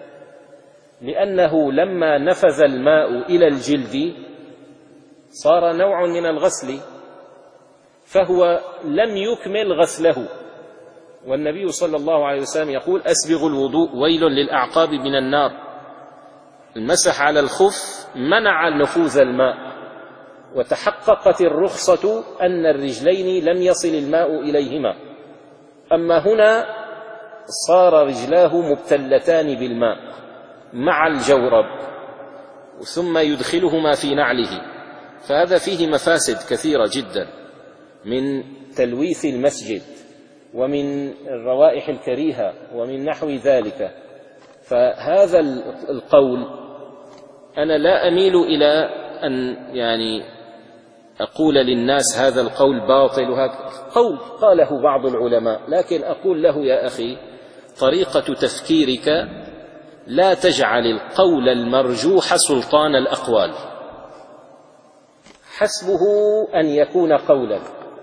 لأنه لما نفذ الماء إلى الجلد صار نوع من الغسل، فهو لم يكمل غسله. والنبي صلى الله عليه وسلم يقول: أسبغ الوضوء ويل للأعقاب من النار. المسح على الخف منع نفوذ الماء، وتحققت الرخصة أن الرجلين لم يصل الماء إليهما. أما هنا صار رجلاه مبتلتان بالماء مع الجورب، ثم يدخلهما في نعله، فهذا فيه مفاسد كثيرة جدا من تلويث المسجد ومن الروائح الكريهة ومن نحو ذلك. فهذا القول أنا لا أميل إلى أن يعني أقول للناس هذا القول باطل، وهذا قول قاله بعض العلماء، لكن أقول له: يا أخي، طريقة تفكيرك لا تجعل القول المرجوح سلطان الأقوال، حسبه أن يكون قولا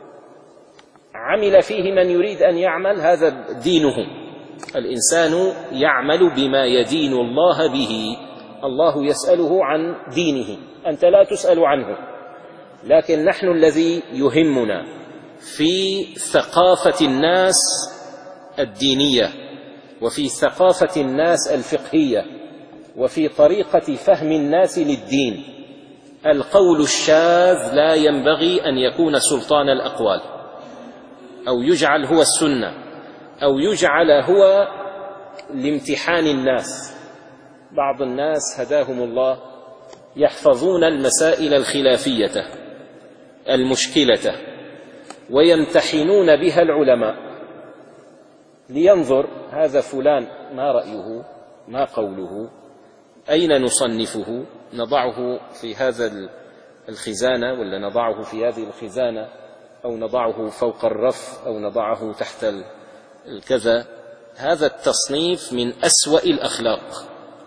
عمل فيه من يريد أن يعمل، هذا دينه. الإنسان يعمل بما يدين الله به، الله يسأله عن دينه، أنت لا تسأل عنه. لكن نحن الذي يهمنا في ثقافة الناس الدينية، وفي ثقافة الناس الفقهية، وفي طريقة فهم الناس للدين. القول الشاذ لا ينبغي أن يكون سلطان الأقوال، أو يجعل هو السنة، أو يجعل هو لامتحان الناس. بعض الناس هداهم الله يحفظون المسائل الخلافية المشكلة ويمتحنون بها العلماء لينظر هذا فلان ما رأيه، ما قوله، أين نصنفه، نضعه في هذا الخزانة ولا نضعه في هذه الخزانة، أو نضعه فوق الرف، أو نضعه تحت الكذا. هذا التصنيف من أسوأ الأخلاق،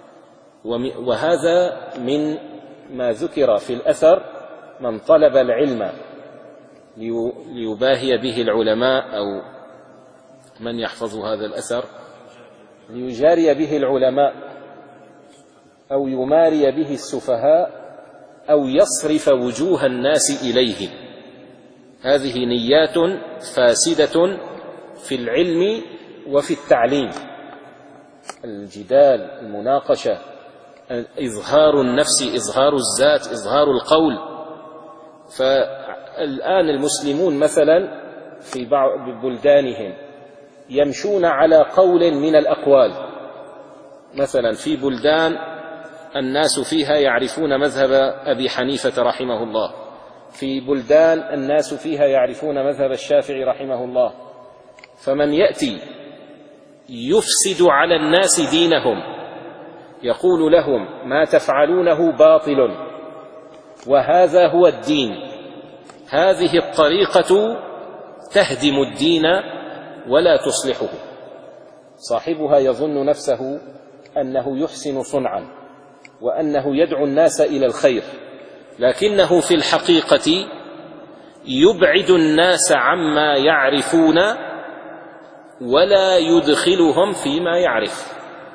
وهذا من ما ذكر في الأثر: من طلب العلم ليباهي به العلماء، أو من يحفظ هذا الأثر، ليجاري به العلماء، أو يماري به السفهاء، أو يصرف وجوه الناس إليه. هذه نيات فاسدة في العلم وفي التعليم، الجدال، المناقشة، إظهار النفس، إظهار الذات، إظهار القول. فالآن المسلمون مثلا في بعض بلدانهم يمشون على قول من الأقوال. مثلا في بلدان الناس فيها يعرفون مذهب أبي حنيفة رحمه الله، في بلدان الناس فيها يعرفون مذهب الشافعي رحمه الله، فمن يأتي يفسد على الناس دينهم يقول لهم ما تفعلونه باطل وهذا هو الدين، هذه الطريقة تهدم الدين ولا تصلحه، صاحبها يظن نفسه أنه يحسن صنعا وأنه يدعو الناس إلى الخير، لكنه في الحقيقة يبعد الناس عما يعرفون ولا يدخلهم فيما يعرف.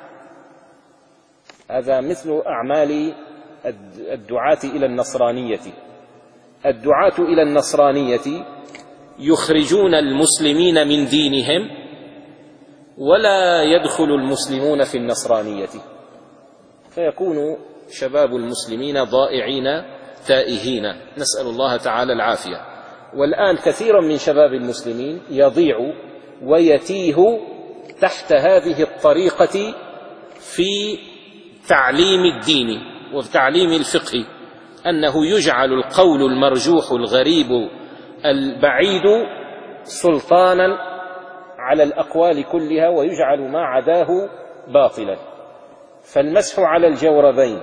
هذا مثل أعمال الدعاة إلى النصرانية. الدعاة إلى النصرانية يخرجون المسلمين من دينهم ولا يدخل المسلمون في النصرانية، فيكون شباب المسلمين ضائعين تائهين، نسأل الله تعالى العافية. والآن كثير من شباب المسلمين يضيع ويتيه تحت هذه الطريقة في تعليم الدين وتعليم الفقه، أنه يجعل القول المرجوح الغريب البعيد سلطانا على الأقوال كلها ويجعل ما عداه باطلا. فالمسح على الجوربين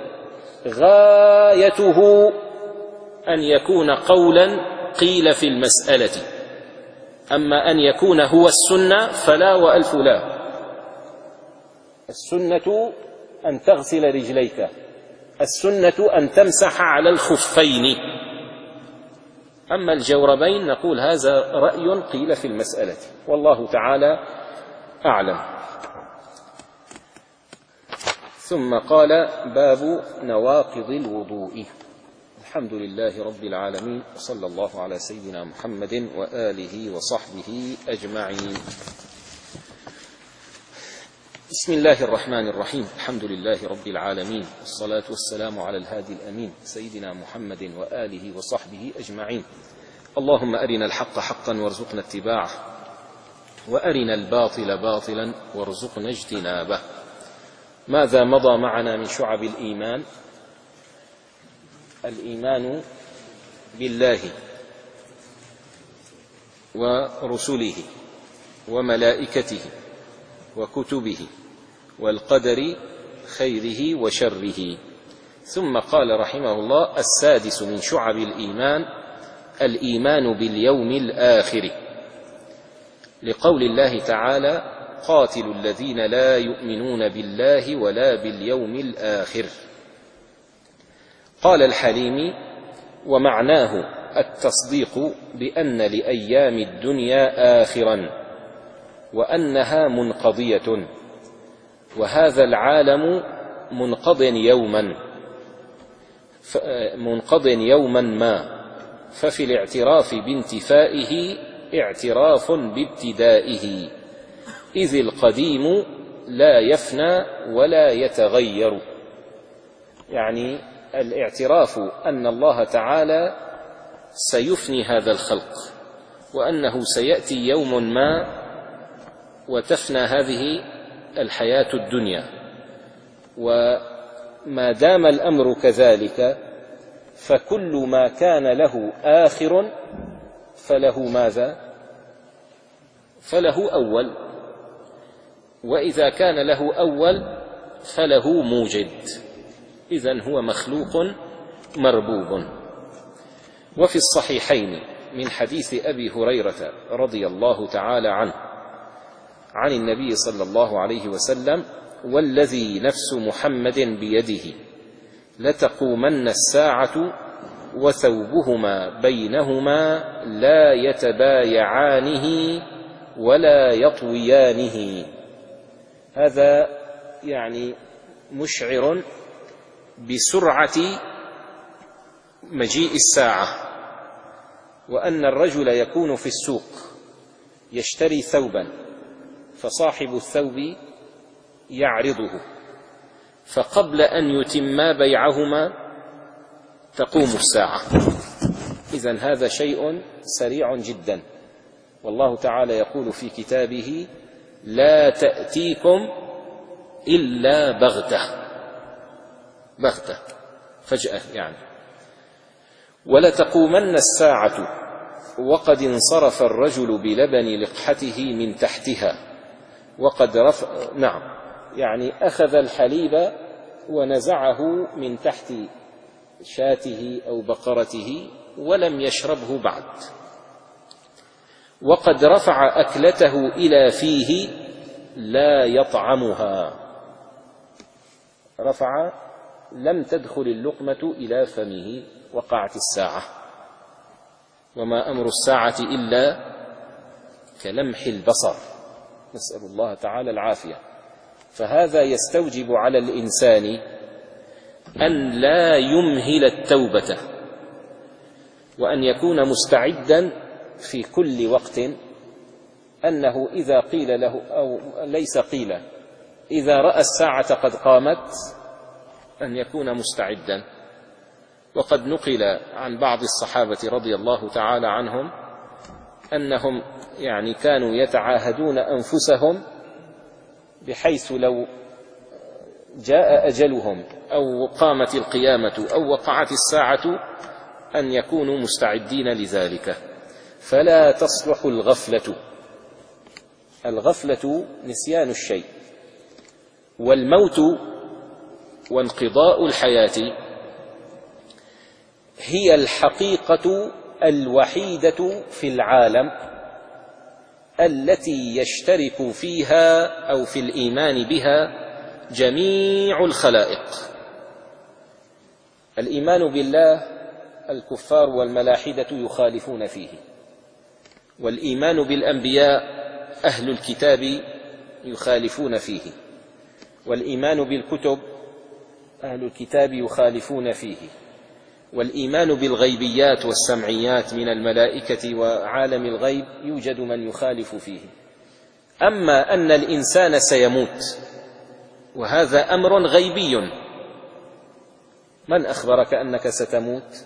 غايته أن يكون قولا قيل في المسألة، أما أن يكون هو السنة فلا وألف لا. السنة أن تغسل رجليك، السنة أن تمسح على الخفين، أما الجوربين نقول هذا رأي قيل في المسألة، والله تعالى أعلم. ثم قال باب نواقض الوضوء. الحمد لله رب العالمين، وصلى الله على سيدنا محمد وآله وصحبه أجمعين. بسم الله الرحمن الرحيم. الحمد لله رب العالمين، والصلاة والسلام على الهادي الأمين سيدنا محمد وآله وصحبه أجمعين. اللهم أرنا الحق حقا وارزقنا اتباعه، وأرنا الباطل باطلا وارزقنا اجتنابه. ماذا مضى معنا من شعب الإيمان؟ الإيمان بالله ورسله وملائكته وكتبه والقدر خيره وشره. ثم قال رحمه الله: السادس من شعب الإيمان الإيمان باليوم الآخر، لقول الله تعالى: قاتلوا الذين لا يؤمنون بالله ولا باليوم الآخر. قال الحليمي: ومعناه التصديق بأن لأيام الدنيا آخرا وأنها منقضية، وهذا العالم منقض يوما منقض يوما ما، ففي الاعتراف بانتفائه اعتراف بابتدائه، إذ القديم لا يفنى ولا يتغير. يعني الاعتراف أن الله تعالى سيفني هذا الخلق، وأنه سيأتي يوم ما وتفنى هذه الحياة الدنيا، وما دام الأمر كذلك فكل ما كان له آخر فله ماذا؟ فله أول، وإذا كان له أول فله موجد، إذن هو مخلوق مربوب. وفي الصحيحين من حديث أبي هريرة رضي الله تعالى عنه عن النبي صلى الله عليه وسلم: والذي نفس محمد بيده لتقومن الساعة وثوبهما بينهما لا يتبايعانه ولا يطويانه. هذا يعني مشعر بسرعة مجيء الساعة، وأن الرجل يكون في السوق يشتري ثوبا، فصاحب الثوب يعرضه، فقبل أن يتما بيعهما تقوم الساعة. إذن هذا شيء سريع جدا، والله تعالى يقول في كتابه: لا تأتيكم إلا بغتة، بغتة فجأة يعني. ولتقومن الساعة وقد انصرف الرجل بلبن لقحته من تحتها وقد رفع، نعم يعني أخذ الحليب ونزعه من تحت شاته أو بقرته ولم يشربه بعد، وقد رفع أكلته إلى فيه لا يطعمها، رفع لم تدخل اللقمة إلى فمه، وقعت الساعة. وما أمر الساعة إلا كلمح البصر، نسأل الله تعالى العافية. فهذا يستوجب على الإنسان أن لا يمهل التوبة، وأن يكون مستعدا في كل وقت أنه إذا قيل له أو ليس قيل، إذا رأى الساعة قد قامت أن يكون مستعدا. وقد نقل عن بعض الصحابة رضي الله تعالى عنهم أنهم يعني كانوا يتعاهدون أنفسهم بحيث لو جاء أجلهم أو قامت القيامة أو وقعت الساعة أن يكونوا مستعدين لذلك. فلا تصلح الغفلة، الغفلة نسيان الشيء، والموت وانقضاء الحياة هي الحقيقة الوحيدة في العالم التي يشترك فيها أو في الإيمان بها جميع الخلائق. الإيمان بالله الكفار والملاحدة يخالفون فيه، والإيمان بالأنبياء أهل الكتاب يخالفون فيه، والإيمان بالكتب أهل الكتاب يخالفون فيه، والإيمان بالغيبيات والسمعيات من الملائكة وعالم الغيب يوجد من يخالف فيه. أما أن الإنسان سيموت وهذا أمر غيبي، من أخبرك أنك ستموت؟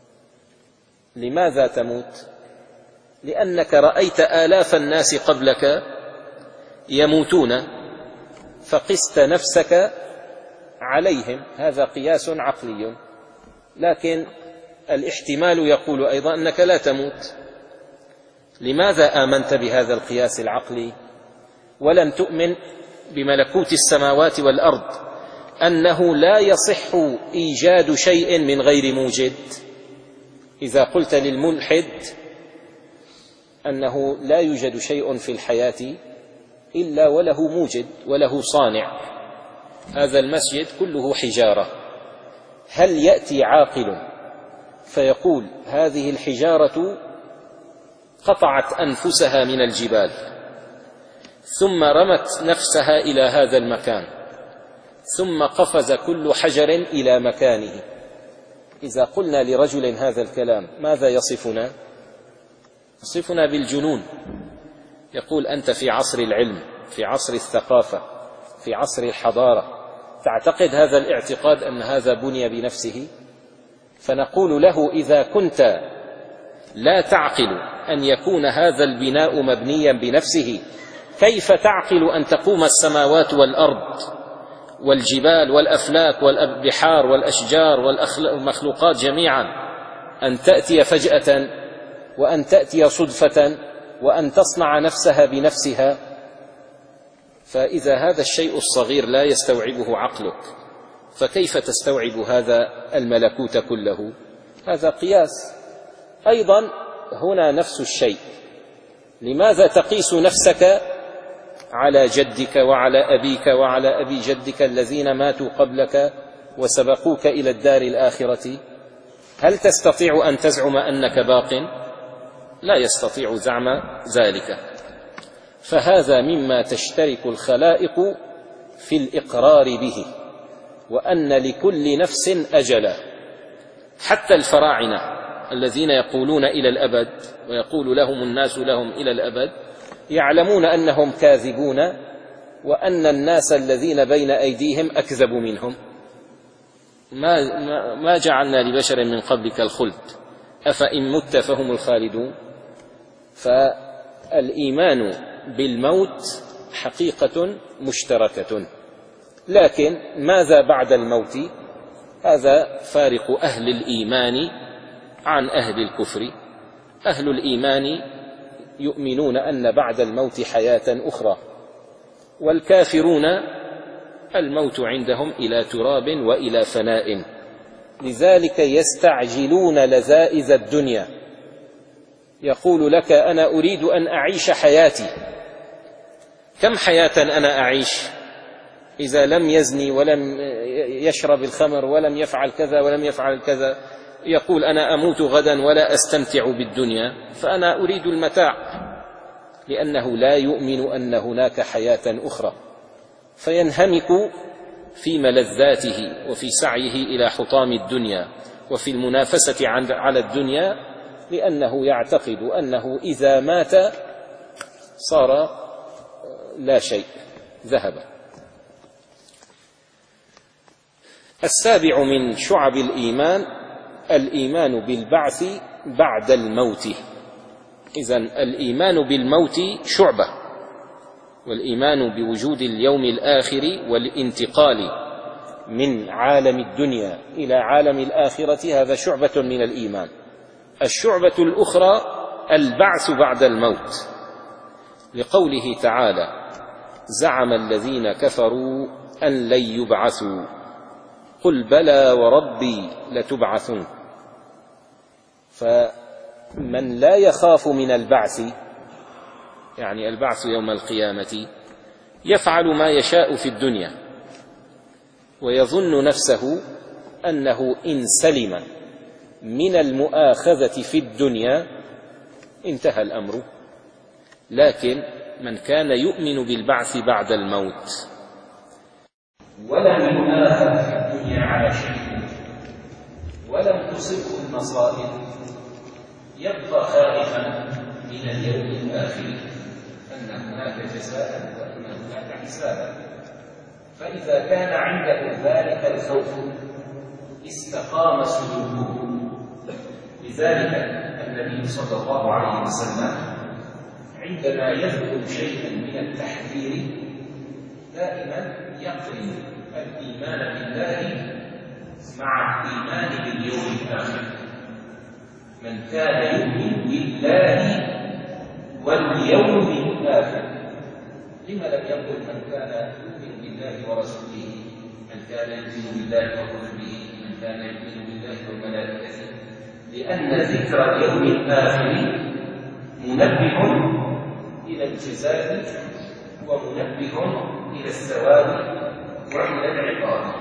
لماذا تموت؟ لأنك رأيت آلاف الناس قبلك يموتون فقست نفسك عليهم، هذا قياس عقلي. لكن الاحتمال يقول أيضا أنك لا تموت. لماذا آمنت بهذا القياس العقلي ولم تؤمن بملكوت السماوات والأرض، أنه لا يصح إيجاد شيء من غير موجد؟ إذا قلت للملحد أنه لا يوجد شيء في الحياة إلا وله موجد وله صانع، هذا المسجد كله حجارة، هل يأتي عاقل فيقول هذه الحجارة قطعت أنفسها من الجبال ثم رمت نفسها إلى هذا المكان ثم قفز كل حجر إلى مكانه؟ إذا قلنا لرجل هذا الكلام ماذا يصفنا؟ يصفنا بالجنون. يقول أنت في عصر العلم، في عصر الثقافة، في عصر الحضارة، تعتقد هذا الاعتقاد أن هذا بني بنفسه؟ فنقول له إذا كنت لا تعقل أن يكون هذا البناء مبنيا بنفسه، كيف تعقل أن تقوم السماوات والأرض والجبال والأفلاك والبحار والأشجار والمخلوقات جميعا أن تأتي فجأة وأن تأتي صدفة وأن تصنع نفسها بنفسها؟ فإذا هذا الشيء الصغير لا يستوعبه عقلك، فكيف تستوعب هذا الملكوت كله؟ هذا قياس. أيضا هنا نفس الشيء، لماذا تقيس نفسك على جدك وعلى أبيك وعلى أبي جدك الذين ماتوا قبلك وسبقوك إلى الدار الآخرة؟ هل تستطيع أن تزعم أنك باق؟ لا يستطيع زعم ذلك. فهذا مما تشترك الخلائق في الإقرار به، وأن لكل نفس أجلا. حتى الفراعنة الذين يقولون إلى الأبد ويقول لهم الناس لهم إلى الأبد يعلمون أنهم كاذبون، وأن الناس الذين بين أيديهم أكذب منهم. ما, ما جعلنا لبشر من قبلك الخلد أفإن مت فهم الخالدون. فالإيمان بالموت حقيقة مشتركة. لكن ماذا بعد الموت؟ هذا فارق أهل الإيمان عن أهل الكفر. أهل الإيمان يؤمنون أن بعد الموت حياة أخرى، والكافرون الموت عندهم إلى تراب وإلى فناء، لذلك يستعجلون لذائذ الدنيا. يقول لك أنا أريد أن أعيش حياتي. كم حياة أنا أعيش إذا لم يزني ولم يشرب الخمر ولم يفعل كذا ولم يفعل كذا؟ يقول أنا أموت غدا ولا أستمتع بالدنيا، فأنا أريد المتاع، لأنه لا يؤمن أن هناك حياة أخرى، فينهمك في ملذاته وفي سعيه إلى حطام الدنيا وفي المنافسة على الدنيا، لأنه يعتقد أنه إذا مات صار لا شيء، ذهب. السابع من شعب الإيمان الإيمان بالبعث بعد الموت. إذن الإيمان بالموت شعبة، والإيمان بوجود اليوم الآخر والانتقال من عالم الدنيا إلى عالم الآخرة هذا شعبة من الإيمان. الشعبة الأخرى البعث بعد الموت، لقوله تعالى: زعم الذين كفروا أن لن يبعثوا قل بلى وربي لتبعثن. فمن لا يخاف من البعث، يعني البعث يوم القيامة، يفعل ما يشاء في الدنيا ويظن نفسه أنه إن سلم من المؤاخذة في الدنيا انتهى الأمر. لكن من كان يؤمن بالبعث بعد الموت ولم يؤاخذ في الدنيا على شيء ولم تصبه المصائب يبقى خائفا من اليوم الآخر، أن هناك جزاء وأن هناك حسابا. فإذا كان عنده ذلك الخوف استقام سلوكه. لذلك النبي صلى الله عليه وسلم عندما يذكر شيئا من التحذير دائما يقرن الإيمان بالله مع الإيمان باليوم الآخر. من كان يؤمن بالله واليوم الآخر. لما لم يقل من كان يؤمن بالله ورسوله، من كان يؤمن بالله ورسوله، من كان يؤمن بالله وملائكته؟ لأن ذكر اليوم الآخر منبه إلى الجزاء ومنبه إلى الثواب وإلى العقاب.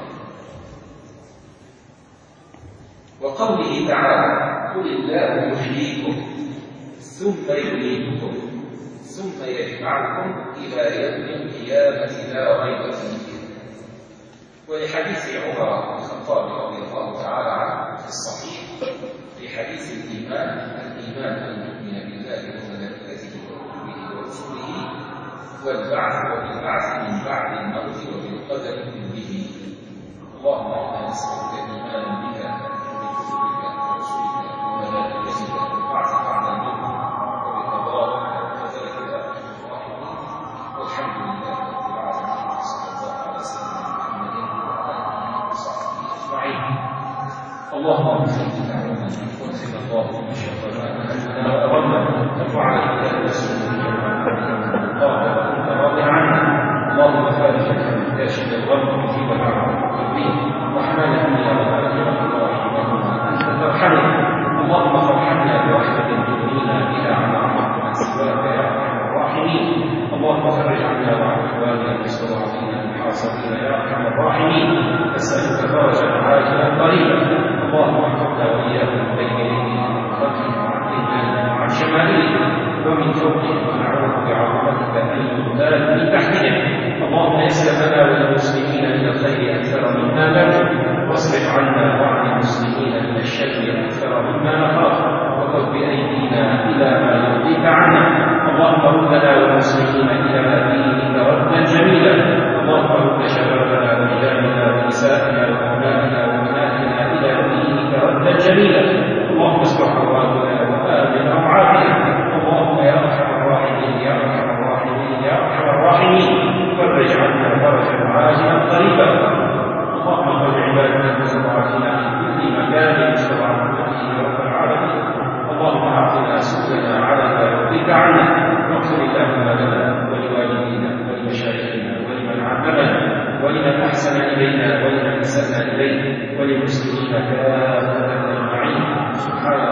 وقوله تعالى: قل الله يحييكم ثم يميتكم ثم يجمعكم إلى يوم القيامة لا ريب فيه. ولحديث عمر بن الخطاب رضي الله تعالى عنه في الصحيح في حديث الإيمان: الإيمان أن تؤمن بالله وملائكته وكتبه ورسله والبعث وبالبعث من بعد الموت وبالقدر كله. اللهم إنا نسألك إيمانا بك وبكتبك ورسلك وملائكتك والبعث بعد الموت وبقضائك وقدرك يا أرحم الراحمين. والحمد لله رب العالمين، صلى الله على سيدنا محمد وعلى آله وصحبه أجمعين. اللهم اغفر لنا واغفر اللهم شر ما أردنا وفعل لك رسولك قال وكنت راضي عنه. اللهم فارج الهم كاشف الغم مجيب العرب المقربين رحمن الدنيا والآخرة ورحمهما أنت ترحمنا. اللهم فارحمنا برحمة تغنينا بها عن رحمة من سواك يا أرحم الراحمين. اللهم فرج عنا وعن إخواننا المستضعفين المحاصرين يا أرحم الراحمين. نسألك فرجا عاجلا قريبا. اللهم احفظنا وإياهم من بين أيديهم ومن خلفهم وعن أيمانهم وعن شمائلهم ومن فوقهم، ونعوذ بعظمتك أن يغتال من تحتهم. اللهم يسر لنا وللمسلمين من الخير أكثر مما نرجو، واصرف عنا وعن المسلمين من الشر أكثر مما نخاف، وخذ بأيدينا إلى ما يرضيك عنا. اللهم ردنا والمسلمين إلى دينك ردا جميلا. اللهم رد شبابنا ورجالنا إلينا وإلى أرسلنا إليه وللمسلمين كافة أجمعين. سبحان